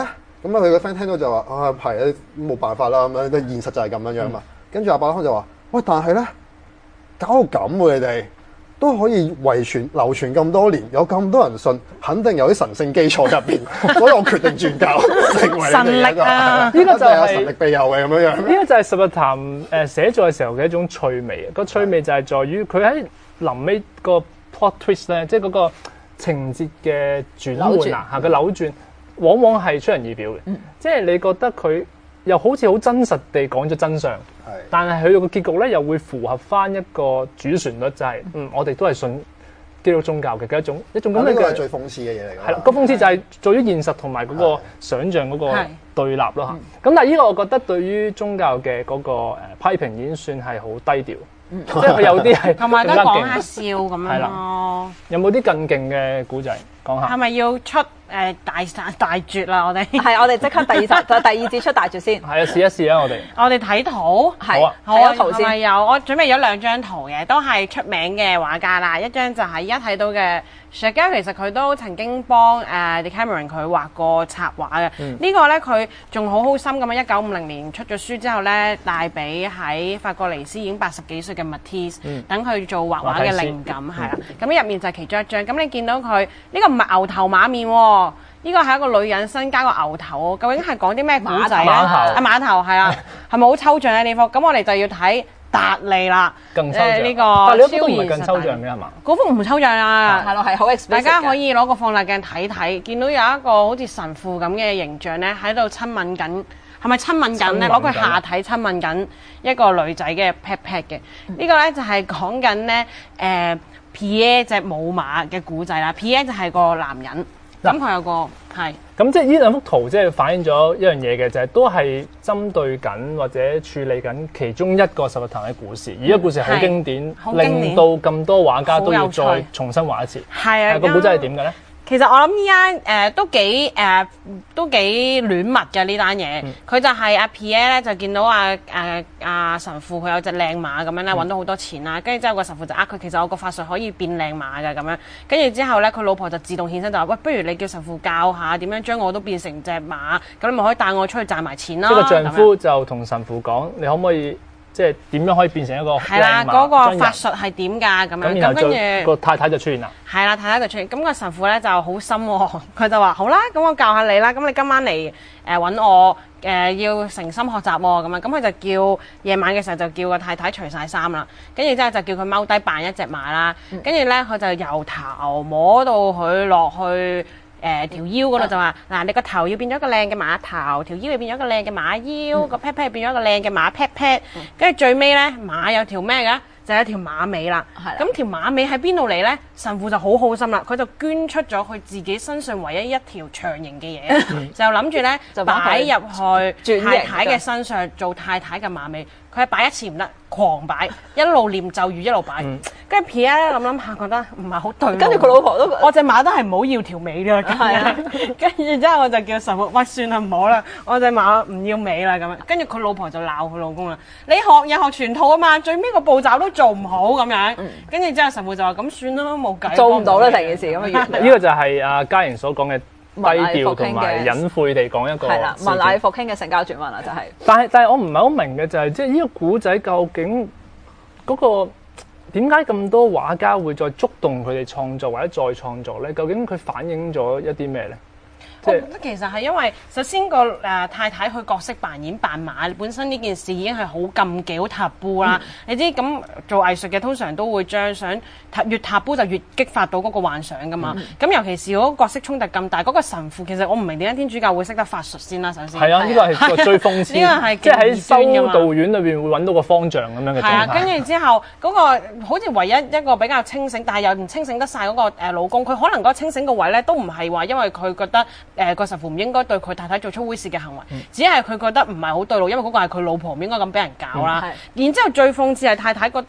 咁啊佢個 friend 聽到就話啊係啊冇辦法啦咁樣，現實就係咁樣樣嘛。跟住阿伯拉罕就話：喂，但係咧搞到咁喎，你哋都可以遺傳流傳咁多年，有咁多人信，肯定有啲神聖基礎入邊，所以我決定轉教，成為神力啊！ 呢個就係神力庇佑嘅咁樣樣。 呢個就係十日談誒寫作嘅時候嘅一種趣味。個趣味就係在於佢喺臨尾個 plot twist 咧，即係嗰個情節嘅轉換啊，嚇嘅扭轉，往往係出人意表嘅。嗯、即係你覺得佢又好似好真實地講咗真相。但係佢個結局咧，又會符合翻一個主旋律，就係、是、嗯，我哋都係信基督宗教嘅嘅一種一種咁樣嘅。呢個係最諷刺嘅嘢嚟㗎。係啦，個諷刺就係在於現實同埋嗰個想像嗰個對立咯嚇。咁但係呢個我覺得對於宗教嘅嗰個誒批評已經算係好低調，嗯、即係佢有啲係同埋都講下笑咁樣咯。 有冇啲更勁嘅古仔講下？ 係咪要出？誒、呃、大大絕啦！我哋係我哋即刻第二集就第二節出大絕先。 係啊，試一試啊！我哋我哋睇圖係啊， 好啊，圖先。 係咪有？我準備咗兩張圖嘅，都係出名嘅畫家啦。一張就係而家睇到嘅 Chagall，其實佢都曾經幫誒 Decameron 佢畫過插畫嘅。嗯、個呢個咧佢仲好好心咁樣，一九五零年出咗書之後咧，帶俾喺法國尼斯已經八十幾歲嘅 Matisse，等佢做畫畫嘅靈感係啦。咁入、嗯、面就係其中一張。咁你見到佢呢、呢個唔係牛頭馬面喎。呢個係一個女人身加個牛頭，究竟係講啲咩古仔咧？啊碼頭係啊，係咪好抽象嘅地方？咁我哋就要睇達利啦。 更抽象呢、 呃這個超現實。 都唔係更抽象嘅係嘛？ 嗰幅唔抽象啊， 係咯，係好 explicit。大家可以攞個放大鏡睇睇，見到有一個好似神父咁嘅形象咧，喺度親吻緊，係咪親吻緊咧？攞佢下體親吻緊一個女仔嘅 pat pat 嘅。嗯、個呢個咧就係講緊咧誒 Pierre 隻母馬嘅古仔啦。Pierre 就係個男人。咁佢有個係，咁即係呢兩幅圖即係反映咗一樣嘢嘅，就係、是、都係針對緊或者處理緊其中一個十日談嘅故事，而個故事好經典， 嗯、經典令到咁多畫家都要再重新畫一次。 係啊， 個古仔係點嘅咧？ 其實我諗依家誒都幾誒、呃、都幾戀物嘅呢單嘢，佢、嗯、就係阿 Pierre 咧就見到阿誒阿神父佢有隻靚馬咁樣咧，揾到好多錢啦，跟住之後個神父就呃佢，其實我個法術可以變靚馬嘅咁樣，跟住之後咧佢老婆就自動獻身就話喂，不如你叫神父教下點樣將我都變成隻馬，咁你咪可以帶我出去賺埋錢咯。 即係個丈夫就同神父講，你可唔可以？即係點樣可以變成一個係啦？嗰、那個法術係點㗎？咁樣咁跟住個太太就出現啦。 係啦，太太就出現。咁、那個神父咧就好心喎，佢就話好啦，咁我教下你啦。咁你今晚嚟誒揾我誒、呃、要誠心學習喎。咁樣咁佢就叫夜晚嘅時候就叫個太太除晒衫啦。跟住之後就叫佢踎低扮一隻馬啦。跟住咧佢就由頭摸到佢落去。誒、呃、條腰嗰度就話嗱、啊，你個頭要變咗個靚嘅馬頭，條腰要變咗個靚嘅馬腰，個 pat pat 變咗個靚嘅馬 pat pat，跟住最尾咧馬有條咩㗎？就有一條馬尾啦。咁的條馬尾喺邊度嚟咧？神父就好好心啦，佢就捐出咗佢自己身上唯一一條長形嘅嘢，就諗住咧就擺入去太太嘅身上做太太嘅馬尾。佢係擺一次唔得，狂擺，一路念咒語一路擺。跟住 Pierre 咧諗諗下，覺得唔係好對。 跟住佢老婆都， 我隻馬都係唔好要條尾㗎。跟住之後我就叫神父，喂，算啦，唔好啦，我隻馬唔要尾啦咁樣。跟住佢老婆就鬧佢老公啦，你學又學全套啊嘛，最尾個步驟都做唔好咁樣。跟住之後神父就話：咁算啦，冇計。 做唔到啦，成件事咁嘅樣。 呢個就係阿嘉瑩所講嘅。低調同埋隱晦地講一個係啦，文藝復興嘅成交轉運啦，就係、是。 但係但係我唔係好明嘅就係、是，即係呢個古仔究竟嗰、那個點解咁多畫家會再觸動佢哋創作或者再創作咧？究竟佢反映咗一啲咩咧？ 我覺得其實係因為首先個誒、呃、太太佢角色扮演扮馬本身呢件事已經係好禁忌好塔布啦。嗯、你知咁做藝術嘅通常都會將想越塔布就越激發到嗰個幻想噶嘛。咁、嗯、尤其是嗰個角色衝突咁大，嗰、那個神父其實我唔明點解天主教會識得法術先啦。首先係啊，呢個係最諷刺，呢個係即係喺修道院裏邊會揾到個方丈咁樣嘅狀態。係啊， 跟住之後嗰、那個好似唯一一個比較清醒，但係又唔清醒得晒嗰個誒老公，佢可能嗰個清醒個位咧都唔係話因為佢覺得。誒個、呃、神父唔應該對佢太太做出猥褻嘅行為，嗯、只係佢覺得唔係好對路，因為嗰個係佢老婆，唔應該咁俾人搞啦。嗯、然之後最諷刺係太太覺得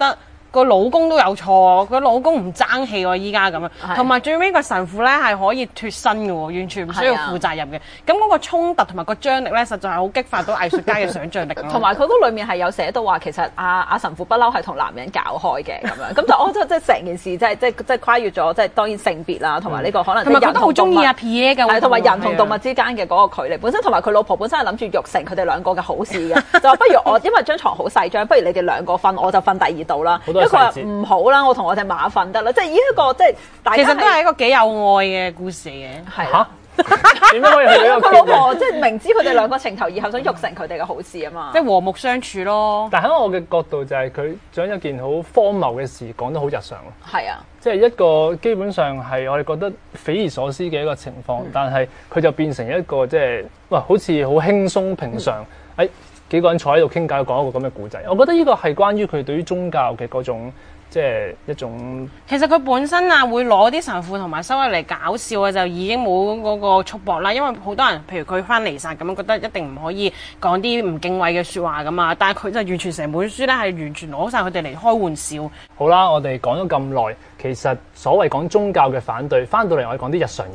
個老公都有錯，個老公唔爭氣喎，依家咁樣，同埋最尾個神父咧係可以脱身嘅喎，完全唔需要負責任嘅。咁嗰個衝突同埋個張力咧，實在係好激發到藝術家嘅想像力。 同埋佢嗰裏面係有寫到話，其實阿阿神父不嬲係同男人搞開嘅咁樣，咁就我覺得即係成件事即係即係即係跨越咗，即係當然性別啦，同埋呢個可能同埋覺得好中意阿 Pierre 嘅， 係同埋人同動物之間嘅嗰個距離。本身同埋佢老婆本身係諗住育成佢哋兩個嘅好事嘅，就話不如我因為張床好細張，不如你哋兩個瞓，我就瞓第二度啦。因為佢話唔好啦，我同我隻馬瞓得啦，即係呢一個即係大家其實都係一個幾有愛嘅故事嘅。 係嚇點解可以去呢個？ 佢老婆即係明知佢哋兩個情投意合，想育成佢哋嘅好事啊嘛， 即係和睦相處咯。 但喺我嘅角度就係佢將一件好荒謬嘅事講得好日常咯。 係啊， 即係一個基本上係我哋覺得匪夷所思嘅一個情況，嗯、但係佢就變成一個即係哇，好似好輕鬆平常，誒、嗯哎、幾個人坐喺度傾偈講一個咁嘅故仔。我覺得呢個係關於佢對於宗教嘅嗰種。即係一種， 其實佢本身啊會攞啲神父同埋修女嚟搞笑啊，就已經冇嗰個束縛啦。因為好多人，譬如佢翻彌撒咁樣，覺得一定唔可以講啲唔敬畏嘅説話噶嘛。但係佢就完全成本書咧係完全攞晒佢哋嚟開玩笑。 好啦，我哋講咗咁耐，其實所謂講宗教嘅反對，翻到嚟我哋講啲日常嘢。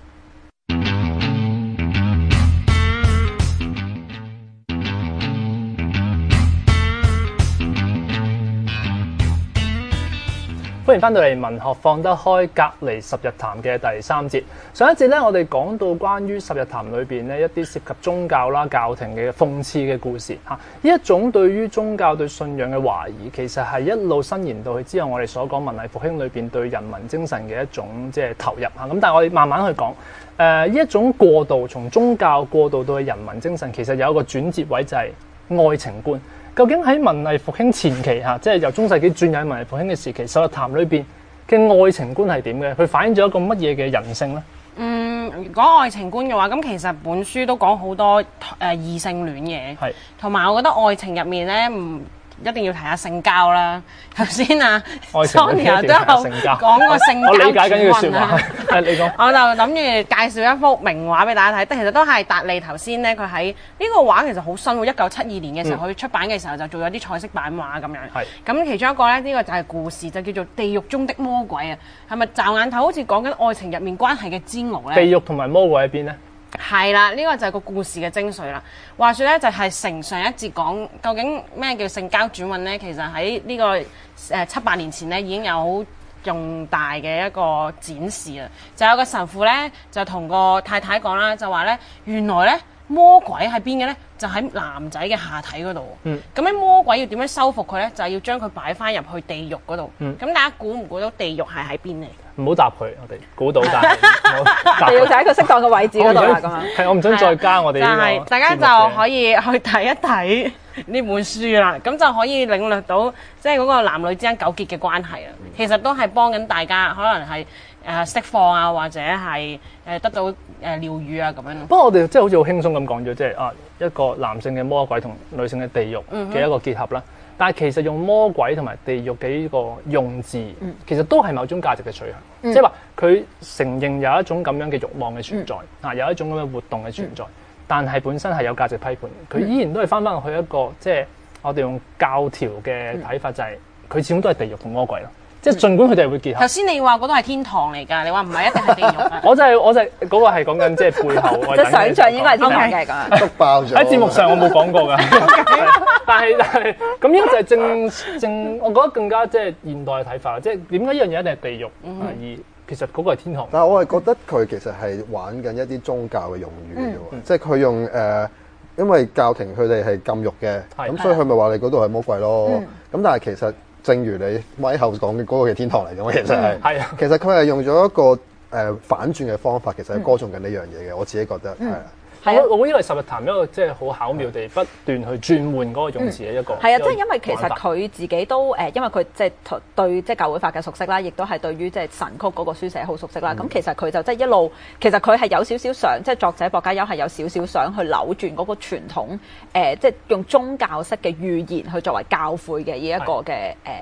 歡迎翻到嚟文學放得開隔離十日談嘅第三節。上一節咧，我哋講到關於十日談裏邊咧一啲涉及宗教啦、教廷嘅諷刺嘅故事嚇。呢一種對於宗教對信仰嘅懷疑，其實係一路伸延到去之後我哋所講文藝復興裏邊對人民精神嘅一種即係投入嚇。咁但係我哋慢慢去講，誒呢一種過渡從宗教過渡到去人民精神，其實有一個轉折位就係愛情觀。究竟喺文藝復興前期嚇，即係由中世紀轉入文藝復興嘅時期，十日談裏邊嘅愛情觀係點嘅？佢反映咗一個乜嘢嘅人性咧？ 嗯，如果愛情觀嘅話，咁其實本書都講好多誒、呃、異性戀嘅，係同埋我覺得愛情入面咧唔。一定要提下性交啦！頭先啊 Sonia 都有講過性交我理解緊呢句説話，係你講。 我就諗住介紹一幅名畫俾大家睇，其實都係達利頭先咧，佢喺呢個畫其實好新喎，一九七二年嘅時候佢、嗯、出版嘅時候就做咗啲彩色版畫咁樣。係。咁其中一個咧，呢、呢個就係故事，就叫做《地獄中的魔鬼》啊！係咪驟眼睇好似講緊愛情入面關係嘅煎熬咧？ 地獄同埋魔鬼喺邊咧？ 係啦，呢、這個就係個故事嘅精髓啦。話說咧，就係、是、承上一節講究竟咩叫性交轉運咧？其實喺呢、這個誒、呃、七八年前咧，已經有好重大嘅一個展示啦。就有個神父咧，就同個太太講啦，就話咧，原來咧魔鬼喺邊嘅咧，就喺男仔嘅下體嗰度。嗯。咁咧魔鬼要點樣收服佢咧？就係、是、要將佢擺翻入去地獄嗰度。嗯。咁大家估唔估到地獄係喺邊嚟？ 唔好答佢，我哋估到，但係要喺一個適當嘅位置嗰度啦，咁樣。 係，我唔想再加我哋呢個。 但係大家就可以去睇一睇呢本書啦，咁就可以領略到即係嗰個男女之間糾結嘅關係啊。其實都係幫緊大家，可能係誒釋放啊，或者係誒得到誒療愈啊咁樣。 不過我哋即係好似好輕鬆咁講咗，即係啊一個男性嘅魔鬼同女性嘅地獄嘅一個結合啦。嗯，但係其實用魔鬼同埋地獄嘅呢個用字，嗯、其實都係某種價值嘅取向，嗯、即係話佢承認有一種咁樣嘅慾望嘅存在，啊、嗯、有一種咁嘅活動嘅存在，嗯、但係本身係有價值批判，佢依然都係翻返去一個即係我哋用教條嘅睇法，就係佢始終都係地獄同魔鬼咯。即係儘管佢哋係會結合。 頭先你話嗰度係天堂嚟㗎，你話唔係一定係地獄啊？ 我就係、是、我就係、是、嗰、那個係講緊即係背後。 即係想像應該係天堂嘅咁。 篤爆咗。喺節目上我冇講過㗎。但係但係咁呢個就係正正，我覺得更加即係現代嘅睇法。即係點解呢樣嘢一定係地獄，嗯、而其實嗰個係天堂。 但係我係覺得佢其實係玩緊一啲宗教嘅用語嘅喎，嗯、即係佢用誒、呃，因為教廷佢哋係禁慾嘅，咁的所以佢咪話你嗰度係魔鬼咯。咁、嗯、但係其實。正如你咪後講嘅嗰個係天堂嚟嘅，其實係，係啊、嗯，其實佢係用咗一個誒、呃、反轉嘅方法，其實係歌頌緊呢樣嘢嘅，我自己覺得係。嗯係啊，我我以為十日談一個即係好巧妙地不斷去轉換嗰個用詞嘅一個。 係啊、嗯，即係因為其實佢自己都誒、呃，因為佢即係對即係教會法嘅熟悉啦，亦都係對於即係神曲嗰個書寫好熟悉啦。咁、嗯、其實佢就即係一路，其實佢係有少少想，即係作者薄伽丘係有少少想去扭轉嗰個傳統誒、呃，即係用宗教式嘅語言去作為教誨嘅呢一個嘅誒。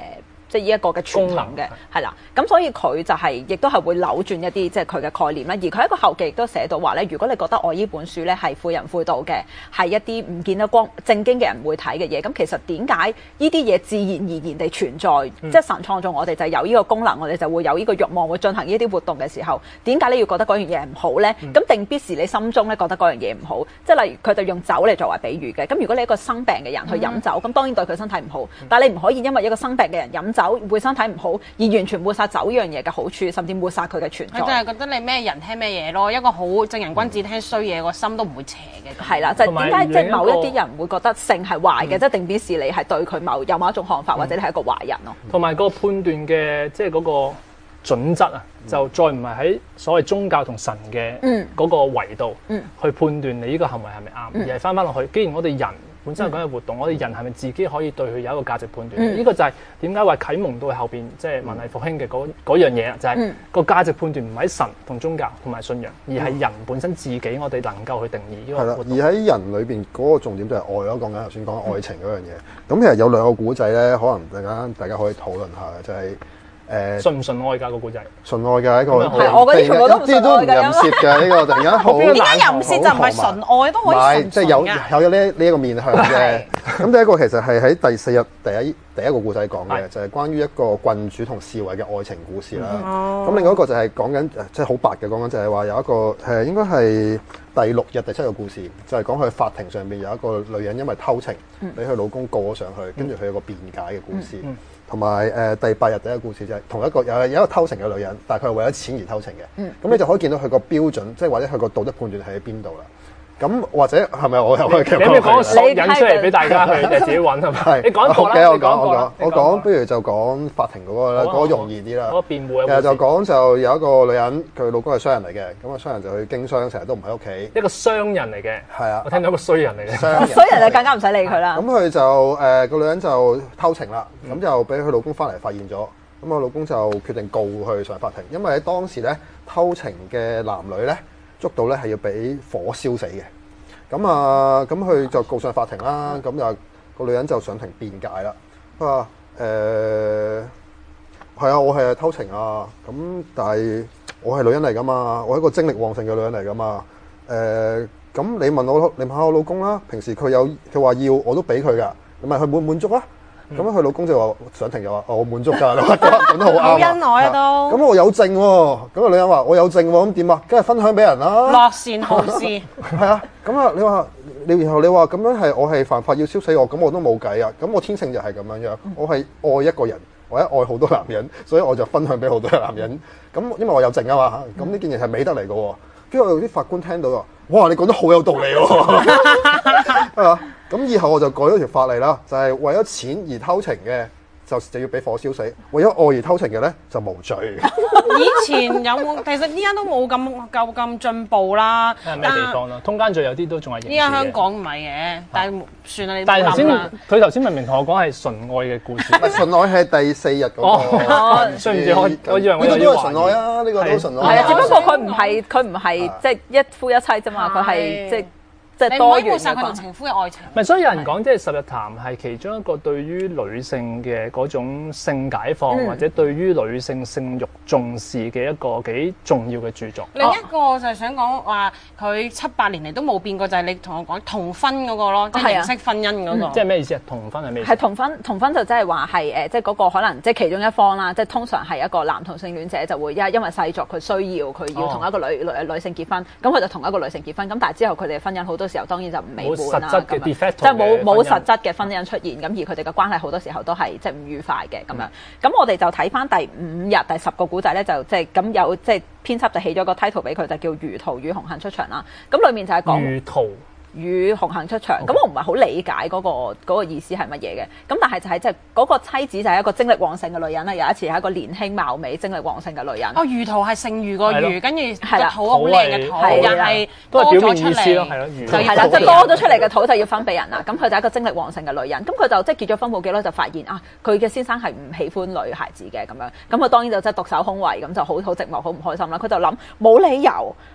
即係呢一個嘅傳統嘅，係啦。咁所以佢就係、是、亦都係會扭轉一啲即係佢嘅概念啦。而佢喺個後記亦都寫到話咧，如果你覺得我呢本書咧係誨人誨盜嘅，係一啲唔見得光正經嘅人會睇嘅嘢，咁其實點解呢啲嘢自然而然地存在？嗯、即係神創造我哋就有呢個功能，我哋就會有呢個慾望會進行呢啲活動嘅時候，點解你要覺得嗰樣嘢唔好咧？咁、嗯、定必是你心中咧覺得嗰樣嘢唔好。即係例如佢就用酒嚟作為比喻嘅。咁如果你一個生病嘅人去飲酒，咁、嗯、當然對佢身體唔好。嗯、但係你唔可以因為一個生病嘅人飲酒會身體唔好，而完全抹殺酒呢樣嘢嘅好處，甚至抹殺佢嘅存在。 佢就係覺得你咩人聽咩嘢咯，一個好正人君子聽衰嘢，個心都唔會邪嘅。係啦，就係點解即係某一啲人會覺得性係壞嘅，即係、嗯、定必是你係對佢某有某一種看法，嗯、或者你係一個壞人咯。 同埋個判斷嘅即係嗰個準則啊，嗯、就再唔係喺所謂宗教同神嘅嗰個維度、嗯、去判斷你呢個行為係咪啱，嗯、而係翻翻落去。既然我哋人本身係講嘅活動，嗯、我哋人係咪自己可以對佢有一個價值判斷？呢、嗯、個就係點解話啟蒙到後邊即係文藝復興嘅嗰嗰樣嘢啊，就係、是、個價值判斷唔喺神同宗教同埋信仰，而係人本身自己，我哋能夠去定義呢個活動。 而喺人裏邊嗰個重點就係愛咯，講緊頭先講愛情嗰樣嘢。咁、嗯、其實有兩個古仔咧，可能大家大家可以討論下嘅，就係、是。誒純唔純愛㗎個故仔？ 純愛嘅一個， 係我嗰啲全部都唔純愛㗎。 淫褻嘅呢個突然間好， 點解淫褻就唔係純愛都可以純純㗎？ 即係有有咗呢呢一個面向嘅。咁第一個其實係喺第四日第一第一個故仔講嘅，就係關於一個郡主同侍衛嘅愛情故事啦。咁另外一個就係講緊即係好白嘅講緊，就係話有一個誒應該係第六日第七個故事，就係講佢法庭上面有一個女人因為偷情俾佢老公告咗上去，跟住佢有個辯解嘅故事。同埋誒第八日第一個故事就係同一個有有一個偷情嘅女人，但係佢係為咗錢而偷情嘅。咁、嗯、你就可以見到佢個標準，即係或者佢個道德判斷係喺邊度啦。咁或者係咪我又可以講？ 你咪講個索引出嚟俾大家去，你自己揾係咪？你講一個啦， 我講我講我講，不如就講法庭嗰個啦，嗰個容易啲啦。 嗰個辯護。其實就講就有一個女人，佢老公係商人嚟嘅，咁啊商人就去經商，成日都唔喺屋企。一個商人嚟嘅， 係啊， 我聽到一個衰人嚟嘅。 衰人就更加唔使理佢啦。 咁佢就誒個女人就偷情啦，咁就俾佢老公翻嚟發現咗，咁我老公就決定告佢上法庭，因為喺當時咧偷情嘅男女咧捉到咧係要俾火燒死嘅。咁啊，咁佢就告上法庭啦。咁就個女人就上庭辯解啦。佢話：誒係啊，我係偷情啊。咁但係我係女人嚟噶嘛，我係一個精力旺盛嘅女人嚟噶嘛。誒、呃、咁你問我，你問下我老公啦。平時佢有佢話要，我都俾佢噶。咁咪佢滿唔滿足啊？咁佢、嗯、老公就話上庭就話：我滿足㗎，講得好啱。 好恩愛啊都。 咁我有證喎，咁個女人話：我有證喎，咁點啊？梗係分享俾人啦。 樂善好施。 係啊，咁啊，你話你然後你話咁樣係我係犯法要燒死我，咁我都冇計啊。咁我天性就係咁樣樣，我係愛一個人，我一愛好多男人，所以我就分享俾好多男人。咁因為我有證啊嘛，咁呢件嘢係美德嚟嘅喎。跟住啲法官聽到話：哇，你講得好有道理喎！啊！咁以後我就改咗條法例啦，就係、是、為咗錢而偷情嘅，就就要俾火燒死；為咗愛而偷情嘅咧，就無罪。 以前有冇？其實依家都冇咁夠咁進步啦。 係咩地方咯？通姦罪有啲都仲係刑事嘅。依家香港唔係嘅，但係算啦，你但係頭先佢頭先明明同我講係純愛嘅故事。 唔係純愛係第四日嗰、那個。 哦，對唔住，我我以為我有啲純愛啊，呢、這個都純愛。 係啊，只不過佢唔係佢唔係即係一夫一妻啫嘛，佢係即係。即係多元嘅佢情夫嘅愛情。 唔係，所以有人講即係十日談係其中一個對於女性嘅嗰種性解放，嗯、或者對於女性性慾重視嘅一個幾重要嘅著作。 另一個就係想講話佢七八年嚟都冇變過，就係、是、你同我講同婚嗰個咯，即係形式婚姻嗰、那個。 嗯、即係咩意思啊？同婚係咩意思？ 係同婚，同婚就即係話係誒，即係嗰個可能即係其中一方啦，即係通常係一個男同性戀者就會因因為世俗佢需要佢要同一個女、哦、女女性結婚，咁佢就同一個女性結婚，咁但係之後佢哋嘅婚姻好多時候當然就唔美。冇實質嘅 de facto 即係冇冇實質嘅婚姻出現，咁而佢哋嘅關係好多時候都係即係唔愉快嘅咁樣。咁、嗯、我哋就睇翻第五日第十個古仔咧，就即係咁有即係編輯就起咗個 title 俾佢，就叫《余途與紅杏出牆》啦。咁裡面就係講余途與紅杏出牆，咁 Okay. 我唔係好理解嗰、嗰個嗰個意思係乜嘢嘅。咁但係就係即係嗰個妻子就係一個精力旺盛嘅女人啦。有一次係一個年輕貌美、精力旺盛嘅女人。 哦，餘途係剩餘個餘，跟住係啦， 肚好靚嘅肚，又係多咗出嚟， 就係啦，即係多咗出嚟嘅肚就要分俾人啦。咁佢就係一個精力旺盛嘅女人。咁佢就即係結咗婚冇幾耐就發現啊，佢嘅先生係唔喜歡女孩子嘅咁樣。咁佢當然就即係獨守空閨，咁就好好寂寞、好唔開心啦。佢就諗冇理由。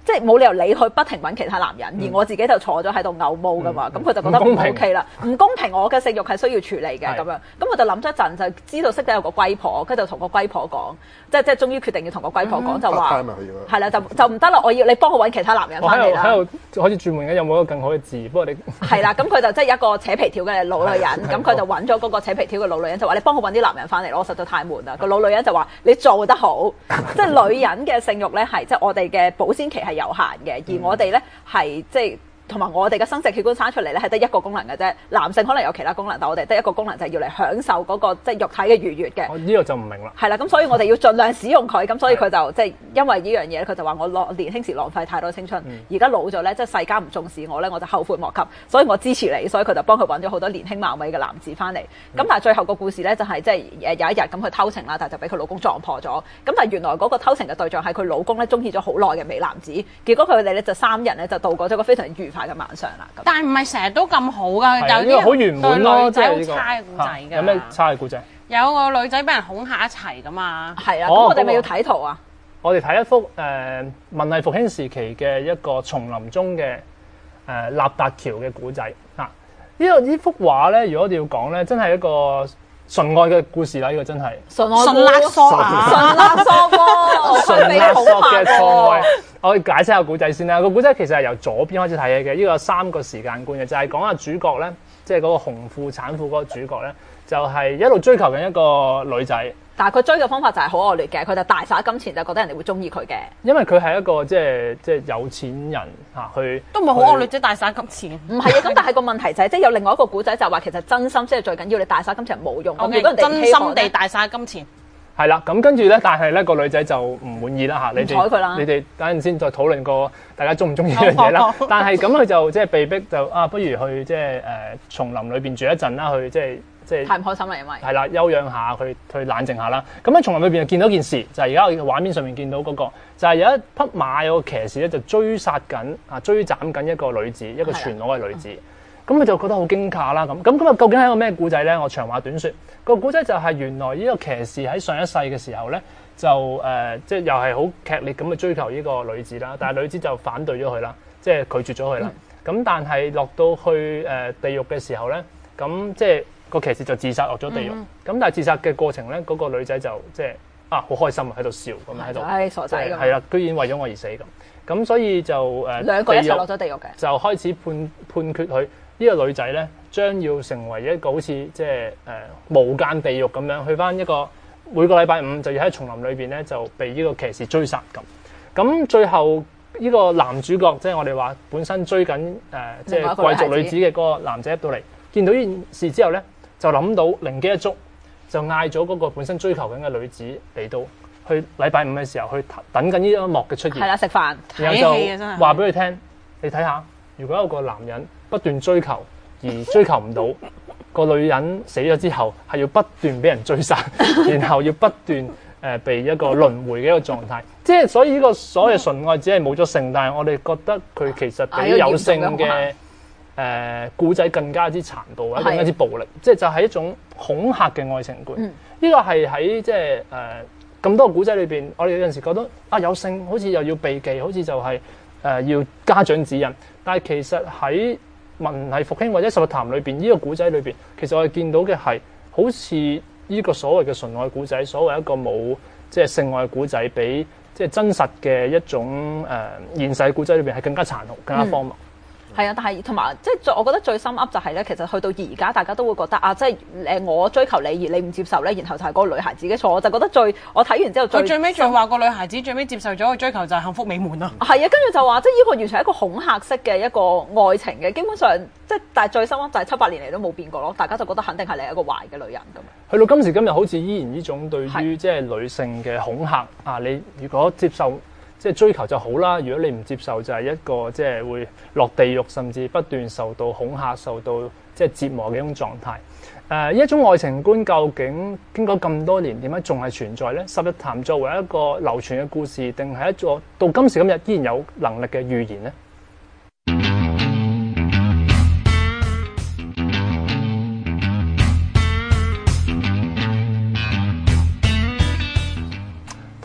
即係冇理由你去不停揾其他男人，而我自己就坐咗喺度嘔毛噶嘛，咁佢就覺得唔 OK 啦，唔公平，我嘅性慾係需要處理嘅咁樣，咁我就諗咗一陣，就知道識得有個龜婆，跟住就同個龜婆講，即係即係終於決定要同個龜婆講就話，係啦，就就唔得啦，我要你幫我揾其他男人翻嚟啦。 喺度開始轉換緊，有冇一個更好嘅字？不過你係啦，咁佢就即係一個扯皮條嘅老女人，咁佢就揾咗嗰個扯皮條嘅老女人，就話你幫我揾啲男人翻嚟咯，我實在太悶啦。個老女人就話你做得好，即係女人嘅性慾咧係即係我哋嘅保鮮期係有限嘅，而我哋咧係即係。同埋我哋嘅生殖器官生出嚟咧係得一個功能嘅啫，男性可能有其他功能，但我哋得一個功能就係要嚟享受嗰個即係肉體嘅愉悅嘅。 我呢個就唔明啦。 係啦，咁所以我哋要盡量使用佢，咁所以佢就即係因為呢樣嘢，佢就話我浪年輕時浪費太多青春，而家老咗咧，即係世間唔重視我咧，我就後悔莫及，所以我支持你，所以佢就幫佢揾咗好多年輕貌美嘅男子翻嚟。咁但係最後個故事咧就係即係誒有一日咁佢偷情啦，但係就俾佢老公撞破咗。咁但係原來嗰個偷情嘅對象係佢老公咧中意咗好耐嘅美男子，結果佢哋咧就三人咧就度過咗個非常愉快嘅晚上啦。 但係唔係成日都咁好㗎，有啲好圓滿咯， 即係好差嘅故仔㗎。 有咩差嘅故仔？ 有個女仔俾人恐嚇一齊㗎嘛。 係啊，咁我哋咪要睇圖啊。 我哋睇一幅誒文藝復興時期嘅一個叢林中嘅誒立達橋嘅古仔啊！呢個呢幅畫咧，如果我哋要講咧，真係一個純愛嘅故事啦！呢個真係純愛純勒索啊！ 純勒索喎， 純勒索嘅錯愛。我解釋下古仔先啦。個古仔其實係由左邊開始睇起嘅。呢個三個時間觀嘅，就係講下主角咧，即係嗰個紅褲產婦嗰個主角咧，就係一路追求緊一個女仔。 但係佢追嘅方法就係好惡劣嘅，佢就大灑金錢，就覺得人哋會中意佢嘅。 因為佢係一個即係即係有錢人嚇，去都唔係好惡劣啫，大灑金錢。 唔係啊，咁但係個問題就係、是，即係有另外一個古仔就係話，其實真心先係最緊要，你大灑金錢冇用。 我如果人哋真心地大灑金錢。 係啦，咁跟住咧，但係咧個女仔就唔滿意啦嚇，你哋你哋等陣先再討論過大家中唔中意呢樣嘢啦。但係咁佢就即係被逼就啊，不如去即係誒叢林裏邊住一陣啦，去即係即係太唔開心啦，因為係啦，休養下，去去冷靜下啦。咁喺叢林裏邊就見到件事，就係而家我畫面上面見到嗰、那個，就係、是、有一匹馬有個騎士咧就追殺緊啊，追斬緊一個女子，一個全裸嘅女子。咁佢就覺得好驚訝啦，咁咁咁啊，究竟係一個咩故仔咧？我長話短説，個故仔就係原來呢個騎士喺上一世嘅時候咧，就誒、呃、即係又係好劇烈咁去追求呢個女子啦，但係女子就反對咗佢啦，即係拒絕咗佢啦。咁、嗯、但係落到去誒、呃、地獄嘅時候咧，咁即係個騎士就自殺落咗地獄。咁、嗯、但係自殺嘅過程咧，嗰、那個女仔就即係啊好開心啊，喺度笑咁樣喺度， 唉傻仔咁， 係啦，居然為咗我而死咁。咁所所以就誒兩個一齊落咗地獄嘅， 就開始判判決佢。呢個女仔咧，將要成為一個好似即係誒無間地獄咁樣，去翻一個每個禮拜五就要喺叢林裏邊咧，就被呢個騎士追殺咁。咁最後呢個男主角，即係我哋話本身追緊誒、呃、即係貴族女子嘅嗰個男仔入到嚟，見到呢件事之後咧，就諗到靈機一觸，就嗌咗嗰個本身追求緊嘅女子嚟到去禮拜五嘅時候去等緊呢一幕嘅出現。 係啦，食飯然後就話俾佢聽，你睇下，如果有個男人不斷追求而追求唔到，個女人死咗之後係要不斷俾人追殺，然後要不斷誒、呃、被一個輪迴嘅一個狀態。即係所以呢個所謂純愛只係冇咗性，但係我哋覺得佢其實比有性嘅誒故仔更加之殘暴，或者更加之暴力。即係就係一種恐嚇嘅愛情觀。呢、嗯、個係喺即係誒咁多個故仔裏邊，我哋有陣時覺得啊有性好似又要避忌，好似就係、是、誒、呃、要家長指引。但係其實喺文藝復興或者十日談裏邊，呢、這個古仔裏邊，其實我哋見到嘅係好似呢個所謂嘅純愛古仔，所謂一個冇即係性愛古仔，比即係真實嘅一種誒、呃、現世古仔裏邊係更加殘酷、更加荒謬。 係啊，但係同埋即係我覺得最深噏就係咧，其實去到而家大家都會覺得啊，即係誒我追求你而你唔接受咧，然後就係嗰個女孩子嘅錯。我就覺得最我睇完之後最， 佢最尾仲話個女孩子最尾接受咗個追求就係幸福美滿啊。 係啊，跟住就話即係呢個完全係一個恐嚇式嘅一個愛情嘅，基本上即係但係最深噏就係七八年嚟都冇變過咯。大家就覺得肯定係你係一個壞嘅女人咁。 去到今時今日，好似依然呢種對於即係女性嘅恐嚇啊，你如果接受。即係追求就好啦，如果你唔接受，就係一個即係會落地獄，甚至不斷受到恐嚇、受到即係折磨嘅一種狀態。誒、呃，一種愛情觀究竟經過咁多年，點解仲係存在咧？十日談作為一個流傳嘅故事，定係一座到今時今日依然有能力嘅預言咧？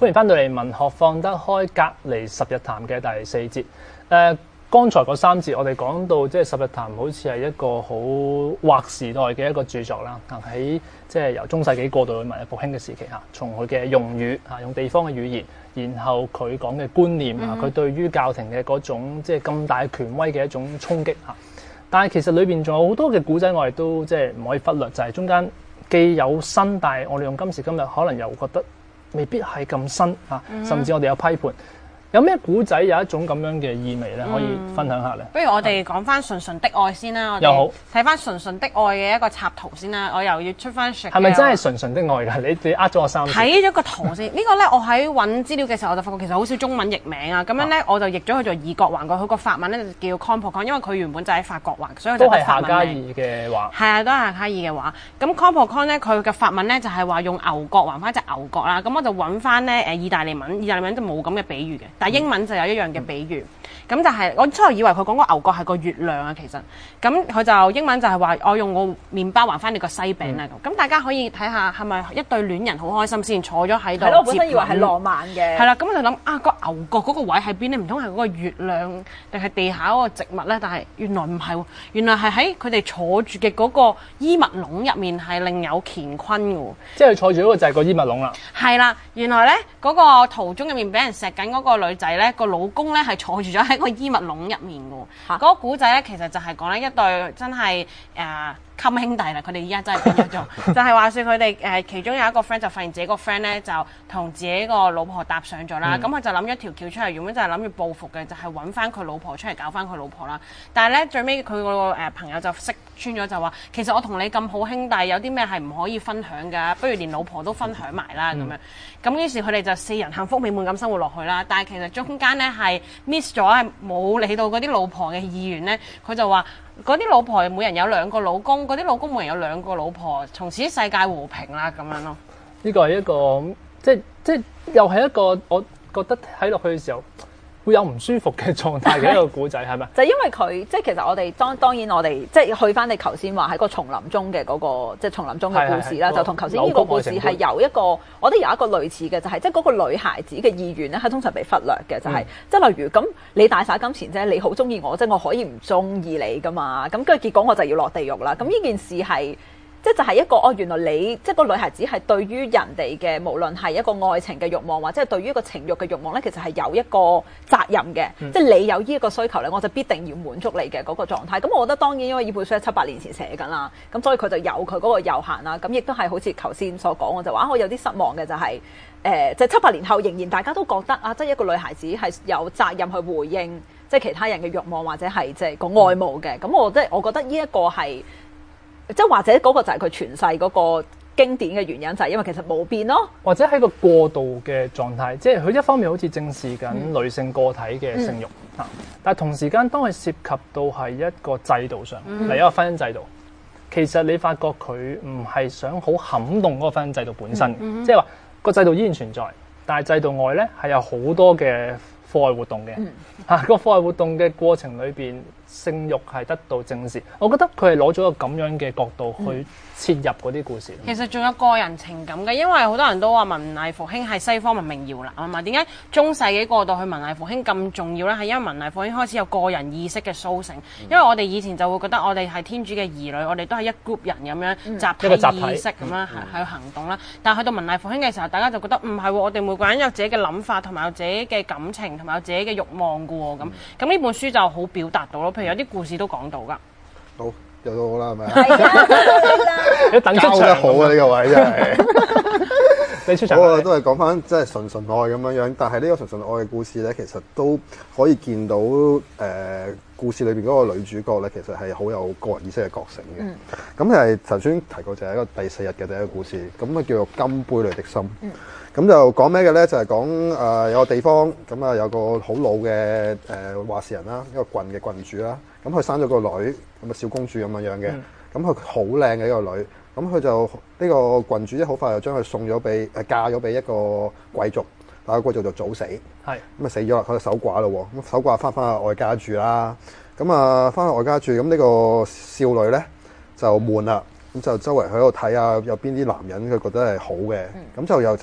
歡迎翻到嚟文學放得開隔離十日談嘅第四節。誒、呃，剛才嗰三節我哋講到，即係十日談好似係一個好劃時代嘅一個著作啦。喺即係由中世紀過渡去文藝復興嘅時期嚇，從佢嘅用語嚇，用地方嘅語言，然後佢講嘅觀念嚇，佢對於教廷嘅嗰種即係咁大權威嘅一種衝擊嚇。但係其實裏邊仲有好多嘅古仔，我哋都即係唔可以忽略，就係、是、中間既有新，但係我哋用今時今日可能又覺得未必係咁新啊，甚至我哋有批判。有咩古仔有一種咁樣嘅意味咧？可以分享下咧？ 不如我哋講翻純純的愛先啦。我又好睇翻純純的愛嘅一個插圖先啦。我又要出翻 share。 係咪真係純純的愛㗎？你你呃咗我三次。 睇咗個圖先。呢個咧，我喺揾資料嘅時候，我就發覺其實好少中文譯名啊。咁樣咧，我就譯咗佢做異國環過。佢個法文咧就叫 Comporcon， 因為佢原本就喺法國環，所以就都係法文夏加爾嘅話。 係啊，都係夏加爾嘅話。咁 Comporcon 咧，佢嘅法文咧就係話用牛角環翻隻牛角啦。咁我就揾翻咧誒意大利文，意大利文就冇咁嘅比喻嘅，但係英文就有一樣嘅比喻。咁、嗯、就係、是、我初頭以為佢講個牛角係個月亮啊，其實咁佢就英文就係話我用個麵包還翻你個西餅啦。咁、嗯、大家可以睇下係咪一對戀人好開心先坐咗喺度。 係咯，我本身以為係浪漫嘅。係啦，咁我就諗啊，個牛角嗰個位喺邊咧？唔通係嗰個月亮定係地下嗰個植物咧？但係原來唔係喎，原來係喺佢哋坐住嘅嗰個衣物籠入面係另有乾坤嘅喎。 即係坐住嗰個就係個衣物籠啦。係啦，原來咧嗰、那個途中入面俾人錫緊嗰個女仔咧，個老公咧係坐住咗喺個衣物籠入面嘅喎。嗰、那個古仔咧其實就係講咧一對真係誒。呃襟兄弟啦，佢哋依家真係變咗做，就係話說佢哋誒其中有一個 friend 就發現自己個 friend 咧就同自己個老婆搭上咗啦，咁佢、嗯、就諗咗條橋出嚟，原本就係諗住報復嘅，就係揾翻佢老婆出嚟搞翻佢老婆啦。但係咧最尾佢個誒朋友就識穿咗，就話其實我同你咁好兄弟，有啲咩係唔可以分享㗎？不如連老婆都分享埋啦咁樣。咁於是佢哋就四人幸福美滿咁生活落去啦。但係其實中間咧係 miss 咗，係冇理到嗰啲老婆嘅意願咧。佢就話嗰啲老婆每人有兩個老公，嗰啲老公每人有兩個老婆，從此世界和平啦咁樣咯。 呢個係一個即即又係一個我覺得睇落去嘅時候會有唔舒服嘅狀態嘅一個故仔，係咪？ 就因為佢即係其實我哋當當然我哋即係去翻你頭先話喺個叢林中嘅嗰、那個即係叢林中嘅故事啦，就同頭先呢個故事係有一個我覺得有一個類似嘅，就係即係嗰個女孩子嘅意願咧係通常被忽略嘅，就係、是、即係例如咁你大晒金錢啫，你好中意我，即係我可以唔中意你噶嘛，咁跟住結果我就要落地獄啦。咁呢件事係。即係就係一個哦，原來你即係個女孩子係對於人哋嘅無論係一個愛情嘅慾望，或者係對於一個情慾嘅慾望咧，其實係有一個責任嘅。嗯、即係你有呢一個需求咧，我就必定要滿足你嘅嗰個狀態。咁我覺得當然因為呢本書係七八年前寫緊啦，咁所以佢就有佢嗰個有限啦。咁亦都係好似頭先所講，我就話我有啲失望嘅就係、是、誒，即、呃、係、就是、七八年後仍然大家都覺得啊，即係一個女孩子係有責任去回應即係其他人嘅慾望或者係即係個愛慕嘅。咁、嗯、我即係我覺得呢一個係。即係或者嗰個就係佢傳世嗰個經典嘅原因，就係因為其實冇變咯。或者喺個過渡嘅狀態，即係佢一方面好似正視緊女性個體嘅性慾，嗯、但係同時間當佢涉及到係一個制度上，例如一個婚姻制度，其實你發覺佢唔係想好撼動嗰個婚姻制度本身，嗯嗯、即係話個制度依然存在，但係制度外咧係有好多嘅課外活動嘅，嚇、嗯啊個課外活動嘅過程裏邊。性慾係得到正視，我覺得佢係攞咗個咁樣嘅角度去切入嗰啲故事。 其實仲有個人情感嘅，因為好多人都話文藝復興係西方文明搖籃啊嘛。點解中世紀過渡去文藝復興咁重要咧？係因為文藝復興開始有個人意識嘅甦醒。嗯、因為我哋以前就會覺得我哋係天主嘅兒女，我哋都係一 group 人咁樣、嗯、集體意識咁樣去行動啦。但係去到文藝復興嘅時候，大家就覺得唔係喎，我哋每個人有自己嘅諗法，同埋有自己嘅感情，同埋有自己嘅慾望嘅喎。咁咁呢本書就好表達到咯。譬如有啲故事都講到㗎。 好，又到我啦，係咪？ 係啊， 你等出場得好啊！呢、呢個位真係。 你出場。 我都係講翻即係純純愛咁樣樣，但係呢個純純愛嘅故事咧，其實都可以見到誒、呃、故事裏邊嗰個女主角咧，其實係好有個人意識嘅覺醒嘅。咁係頭先提過就係一個第四日嘅第一個故事，咁啊叫做《金杯裏的心》。嗯咁就講咩嘅咧？就係、是、講誒、呃、有個地方，咁啊有個好老嘅誒話事人啦，一個郡嘅郡主啦。咁佢生咗個女，咁啊小公主咁樣樣嘅。咁佢好靚嘅一個女。咁佢就呢、這個郡主咧，好快就將佢送咗俾誒嫁咗俾一個貴族，但係個貴族就早死。係咁啊死咗啦，佢就守寡咯喎。咁守寡翻返去外家住啦。咁啊翻去外家住，咁呢個少女咧就悶啦。咁就周圍喺度睇下有邊啲男人佢覺得係好嘅。咁、嗯、就又就。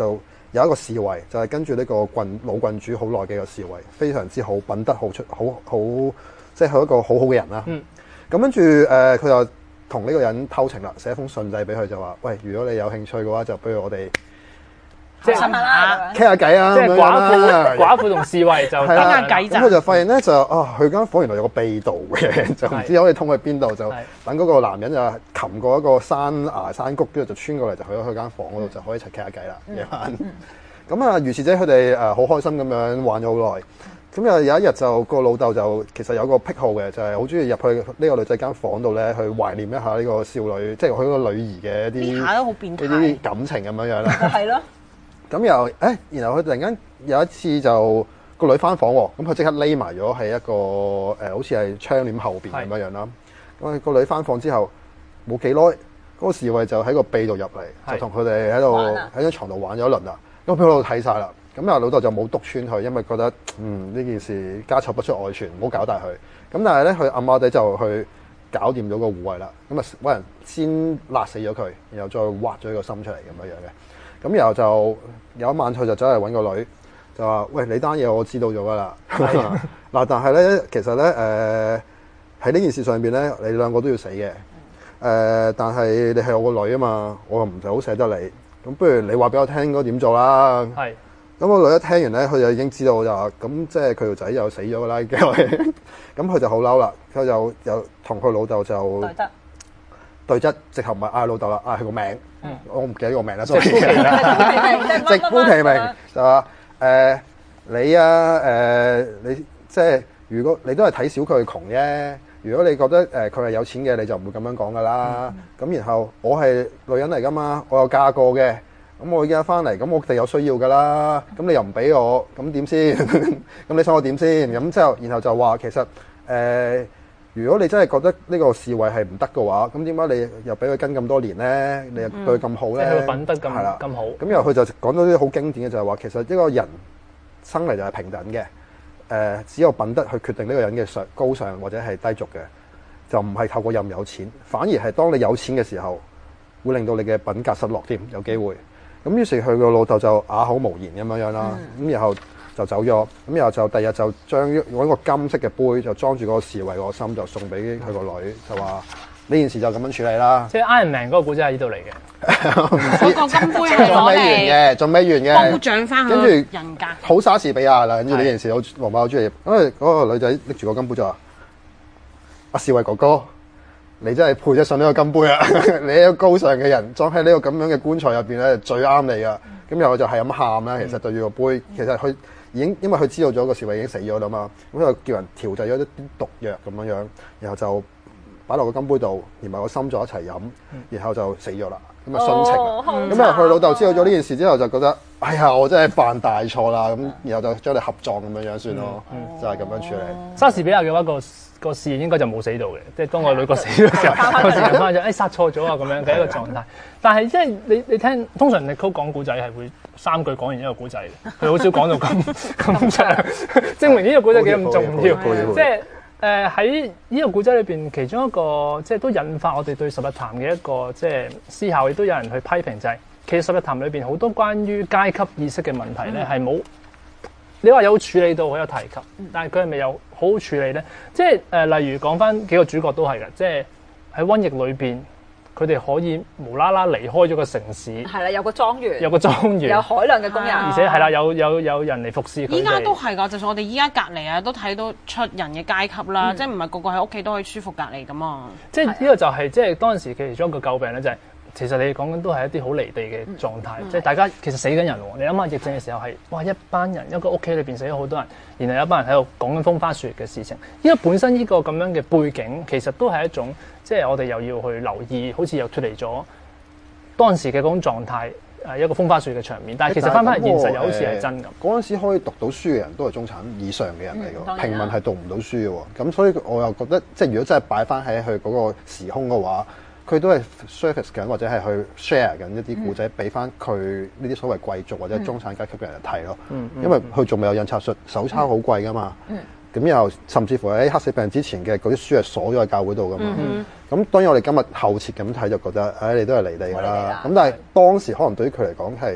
有一個侍衛，就係、是、跟住呢個郡老郡主好耐嘅一個侍衛，非常之好，品德好出，好好即係佢一個好好嘅人啦。咁、嗯、跟住誒，佢、呃、就同呢個人偷情啦，寫封信仔俾佢就話：喂，如果你有興趣嘅話，就不如我哋。 即係傾下傾下偈啊！ 即係寡婦，寡婦同侍衛就傾下偈咋。 咁佢就發現咧就啊，佢間房原來有個秘道嘅，就唔知可以通去邊度，就等嗰個男人就擒過一個山崖山谷，跟住就穿過嚟就去咗佢間房嗰度，就可以一齊傾下偈啦。夜晚咁啊，如是者佢哋誒好開心咁樣玩咗好耐。咁又有一日就個老豆就其實有個癖好嘅，就係好中意入去呢個女仔間房度咧，去懷念一下呢個少女，即係佢個女兒嘅一啲呢啲感情咁樣樣啦。 係咯。 咁又誒，然後佢突然間有一次就個女翻房喎，咁佢即刻匿埋咗喺一個誒、呃，好似係窗簾後邊咁樣樣啦。咁個女翻房之後冇幾耐，嗰、那個侍衛就喺個秘度入嚟，就同佢哋喺度喺張床度玩咗一輪啦。咁俾老豆睇晒啦。咁啊老豆就冇督穿佢，因為覺得嗯呢件事家醜不出外傳，唔好搞大佢。咁但係咧，佢暗啞底就去搞掂咗個護衛啦。咁啊揾人先勒死咗佢，然後再挖咗個心出嚟咁樣樣嘅。咁然後就有一晚佢就走嚟揾個女，就話：喂，你單嘢我知道咗噶啦。嗱，但係咧，其實咧，誒喺呢件事上邊咧，你兩個都要死嘅。誒、呃，但係你係我個女啊嘛，我又唔係好捨得你。咁不如你話俾我聽應該點做啦。係。咁個女一聽完咧，佢就已經知道就話：咁即係佢條仔又死咗噶啦。咁佢就好嬲啦，佢就又同佢老豆就對質，對質，直頭唔係嗌老豆啦，嗌佢個名。嗯、我唔記得個名啦，所以直呼其名就話誒、呃、你啊誒、呃、你即係如果你都係睇小佢窮啫，如果你覺得誒佢係有錢嘅，你就唔會咁樣講噶啦。咁、嗯、然後我係女人嚟噶嘛，我有嫁過嘅，咁我而家翻嚟，咁我哋有需要噶啦，咁你又唔俾我，咁點先？咁你想我點先？咁之後然後就話其實誒。呃如果你真係覺得呢個侍衛係唔得嘅話，咁點解你又俾佢跟咁多年咧？你又對佢咁好咧？ 即係佢品德咁係啦，咁好。咁然後佢就講咗啲好經典嘅，就係話其實一個人生嚟就係平等嘅。誒、呃，只有品德去決定呢個人嘅上高尚或者係低俗嘅，就唔係透過任有錢，反而係當你有錢嘅時候，會令到你嘅品格失落添，有機會。咁於是佢個老豆就啞口無言咁樣樣啦。咁、嗯、然後就走咗，咁然後就第日就將揾個金色嘅杯就裝住嗰個侍衛個心，就送俾佢個女，就話呢件事就咁樣處理啦。 即係 Iron Man 嗰個古仔喺呢度嚟嘅， 嗰個金杯係仲未完嘅，仲未完嘅， 褒獎翻佢人格。 好莎士比亞啦，跟住呢件事，我黃馬好中意，因為嗰個女仔拎住個金杯就話：阿侍衛哥哥，你真係配得上呢個金杯啊！你一個高尚嘅人，裝喺呢個咁樣嘅棺材入邊咧，最啱你噶。咁然後就係咁喊啦，其實對住個杯，其實佢。已經因為佢知道咗個侍衛已經死咗啦嘛，咁就叫人調製咗一啲毒藥咁樣樣，然後就擺落個金杯度，連埋個心臟一齊飲，然後就死咗啦。咁啊殉情啦。咁啊佢老豆知道咗呢件事之後就覺得，哎呀我真係犯大錯啦，咁然後就將你合葬咁樣樣算咯，嗯嗯、就係咁樣處理。 莎士比亞嘅話個個侍應該就冇死到嘅，即係當個女個死咗嘅時候，個侍人翻咗，誒殺錯咗啊咁樣嘅一個狀態。但係即係你你聽，通常你講講古仔係會三句講完一個古仔，佢好少講到咁咁長，證明呢個古仔幾咁重要。即係誒喺呢個古仔裏邊，其中一個即係都引發我哋對十日談嘅一個即係思考，亦都有人去批評就係、是，其實十日談裏邊好多關於階級意識嘅問題咧係冇。你話有處理到，好有提及，但係佢係咪有好好處理咧？即係誒、呃，例如講翻幾個主角都係嘅，即係喺瘟疫裏邊，佢哋可以無啦啦離開咗個城市， 係啦，有個莊園， 有個莊園， 有海量嘅工人， 而且係啦，有有有人嚟服侍佢哋。 依家都係㗎，就算我哋依家隔離啊，都睇到出人嘅階級啦，嗯、即係唔係個個喺屋企都可以舒服隔離㗎嘛？即係呢個就係、是、即係當時其中一個詬病咧，就係、是。其實你講緊都係一啲好離地嘅狀態，嗯、即係大家其實死緊人喎。你諗下疫症嘅時候係，哇一班人一個屋企裏邊死咗好多人，然後有一班人喺度講緊風花雪月嘅事情。因為本身呢個咁樣嘅背景，其實都係一種即係我哋又要去留意，好似又脫離咗當時嘅嗰種狀態，誒一個風花雪月嘅場面。但係其實翻返去現實又好似係真咁。嗰陣、 呃、時可以讀到書嘅人都係中產以上嘅人嚟㗎，嗯、平民係讀唔到書嘅喎。咁所以我又覺得，即係如果真係擺翻喺佢嗰個時空嘅話。佢都係 surface 緊，或者係去 share 緊一啲故仔，俾翻佢呢啲所謂貴族或者中產階級嘅人睇咯。嗯嗯、因為佢仲未有印刷術，手抄好貴噶嘛。咁、嗯、又甚至乎喺黑死病之前嘅嗰啲書係鎖咗喺教會度噶嘛。咁、嗯嗯、當然我哋今日後設咁睇就覺得，唉、哎，你都係離地㗎啦。咁但係當時可能對於佢嚟講係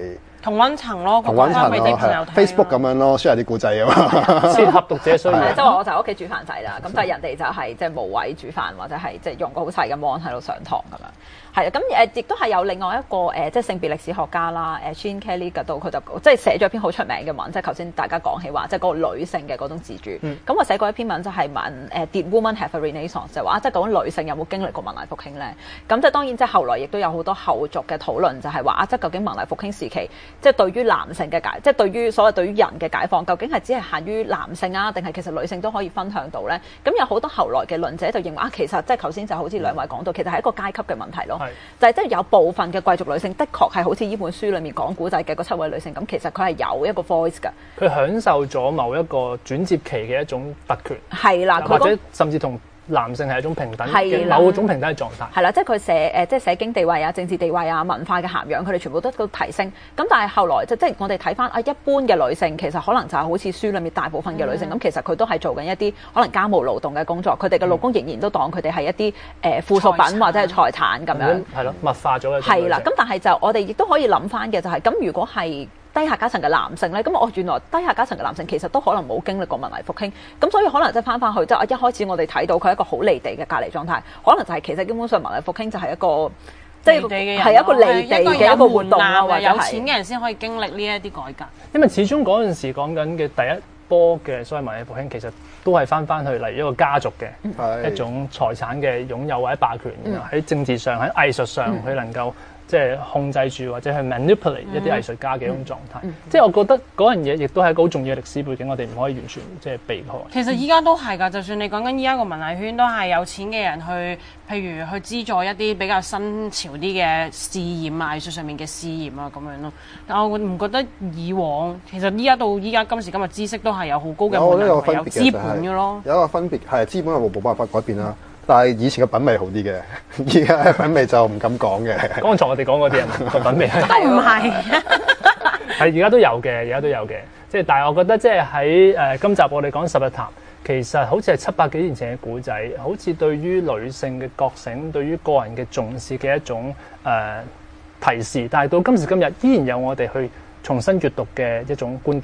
同溫層咯， 同溫層咯，係 Facebook 咁樣咯 ，share 啲故仔啊嘛， 切合讀者需要。 即係話我就喺屋企煮飯仔啦，咁但係人哋就係即係無位煮飯或者係即係用個好細嘅 mon 喺度上堂咁樣。係啊，咁誒亦都係有另外一個誒、呃，即係性別歷史學家啦，誒 Jean Kelly 嗰度佢就即係寫咗一篇好出名嘅文，即係頭先大家講起話，即係嗰個女性嘅嗰種自主。咁、嗯、我寫過一篇文就係問誒 Did women have a renaissance？ 就話即係講女性有冇經歷過文藝復興咧？咁即係當然即係後來亦都有好多後續嘅討論，就係話啊，即係究竟文藝復興時期即係對於男性嘅解，即係對於所謂對於人嘅解放，究竟係只係限於男性啊，定係其實女性都可以分享到咧？咁有好多後來嘅論者就認為啊，其實即係頭先就好似兩位講到，其實係一個階級嘅問題咯，就係即係有部分嘅貴族女性，的確係好似呢本書裏面講古仔嘅嗰七位女性咁，其實佢係有一個 voice 㗎。佢享受咗某一個轉接期嘅一種特權， 係啦， 或者甚至同男性係一種平等嘅某種平等嘅狀態。 係啦，即係佢社誒，即係社經地位啊、政治地位啊、文化嘅涵養，佢哋全部都都提升。咁但係後來即即係我哋睇翻啊，一般嘅女性其實可能就係好似書裏面大部分嘅女性咁，嗯、其實佢都係做緊一啲可能家務勞動嘅工作，佢哋嘅老公仍然都當佢哋係一啲誒、呃、附屬品或者係財產咁樣。 係咯，物化咗嘅。 係啦，咁但係就我哋亦都可以諗翻嘅就係、是、咁，如果係低下階層嘅男性咧，咁我原來低下階層嘅男性其實都可能冇經歷過文藝復興，咁所以可能即係翻返去即係、就是、一開始我哋睇到佢係一個好離地嘅隔離狀態，可能就係其實基本上文藝復興就係一個即係係一個離地嘅一個活動啊，或者有錢嘅人先可以經歷呢一啲改革。 因為始終嗰陣時講緊嘅第一波嘅所謂文藝復興，其實都係翻翻去嚟一個家族嘅、嗯、一種財產嘅擁有或者霸權，喺、嗯、政治上喺藝術上佢、嗯、能夠。即係控制住或者去 manipulate 一啲藝術家嘅一種狀態，嗯嗯、即係我覺得嗰樣嘢亦都係一個好重要嘅歷史背景，我哋唔可以完全即係避開。 其實依家都係㗎，就算你講緊依家個文藝圈都係有錢嘅人去，譬如去資助一啲比較新潮啲嘅試驗啊，藝術上面嘅試驗啊咁樣咯。但我唔覺得以往其實依家到依家今時今日知識都係有好高嘅門檻，有，有資本嘅咯。 有一個分別係資本係冇辦法改變啦。但係以前嘅品味好啲嘅，而家嘅品味就唔敢講嘅。 剛才我哋講嗰啲啊嘛，個品味都唔係， 係而家都有嘅，而家都有嘅。即係但係我覺得即係喺誒今集我哋講十日談，其實好似係七百幾年前嘅古仔，好似對於女性嘅覺醒，對於個人嘅重視嘅一種誒、呃、提示。但係到今時今日，依然有我哋去重新閱讀嘅一種觀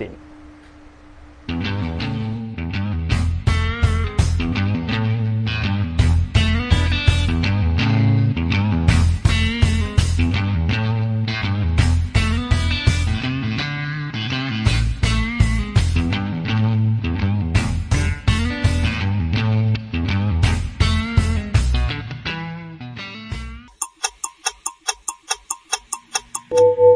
點。you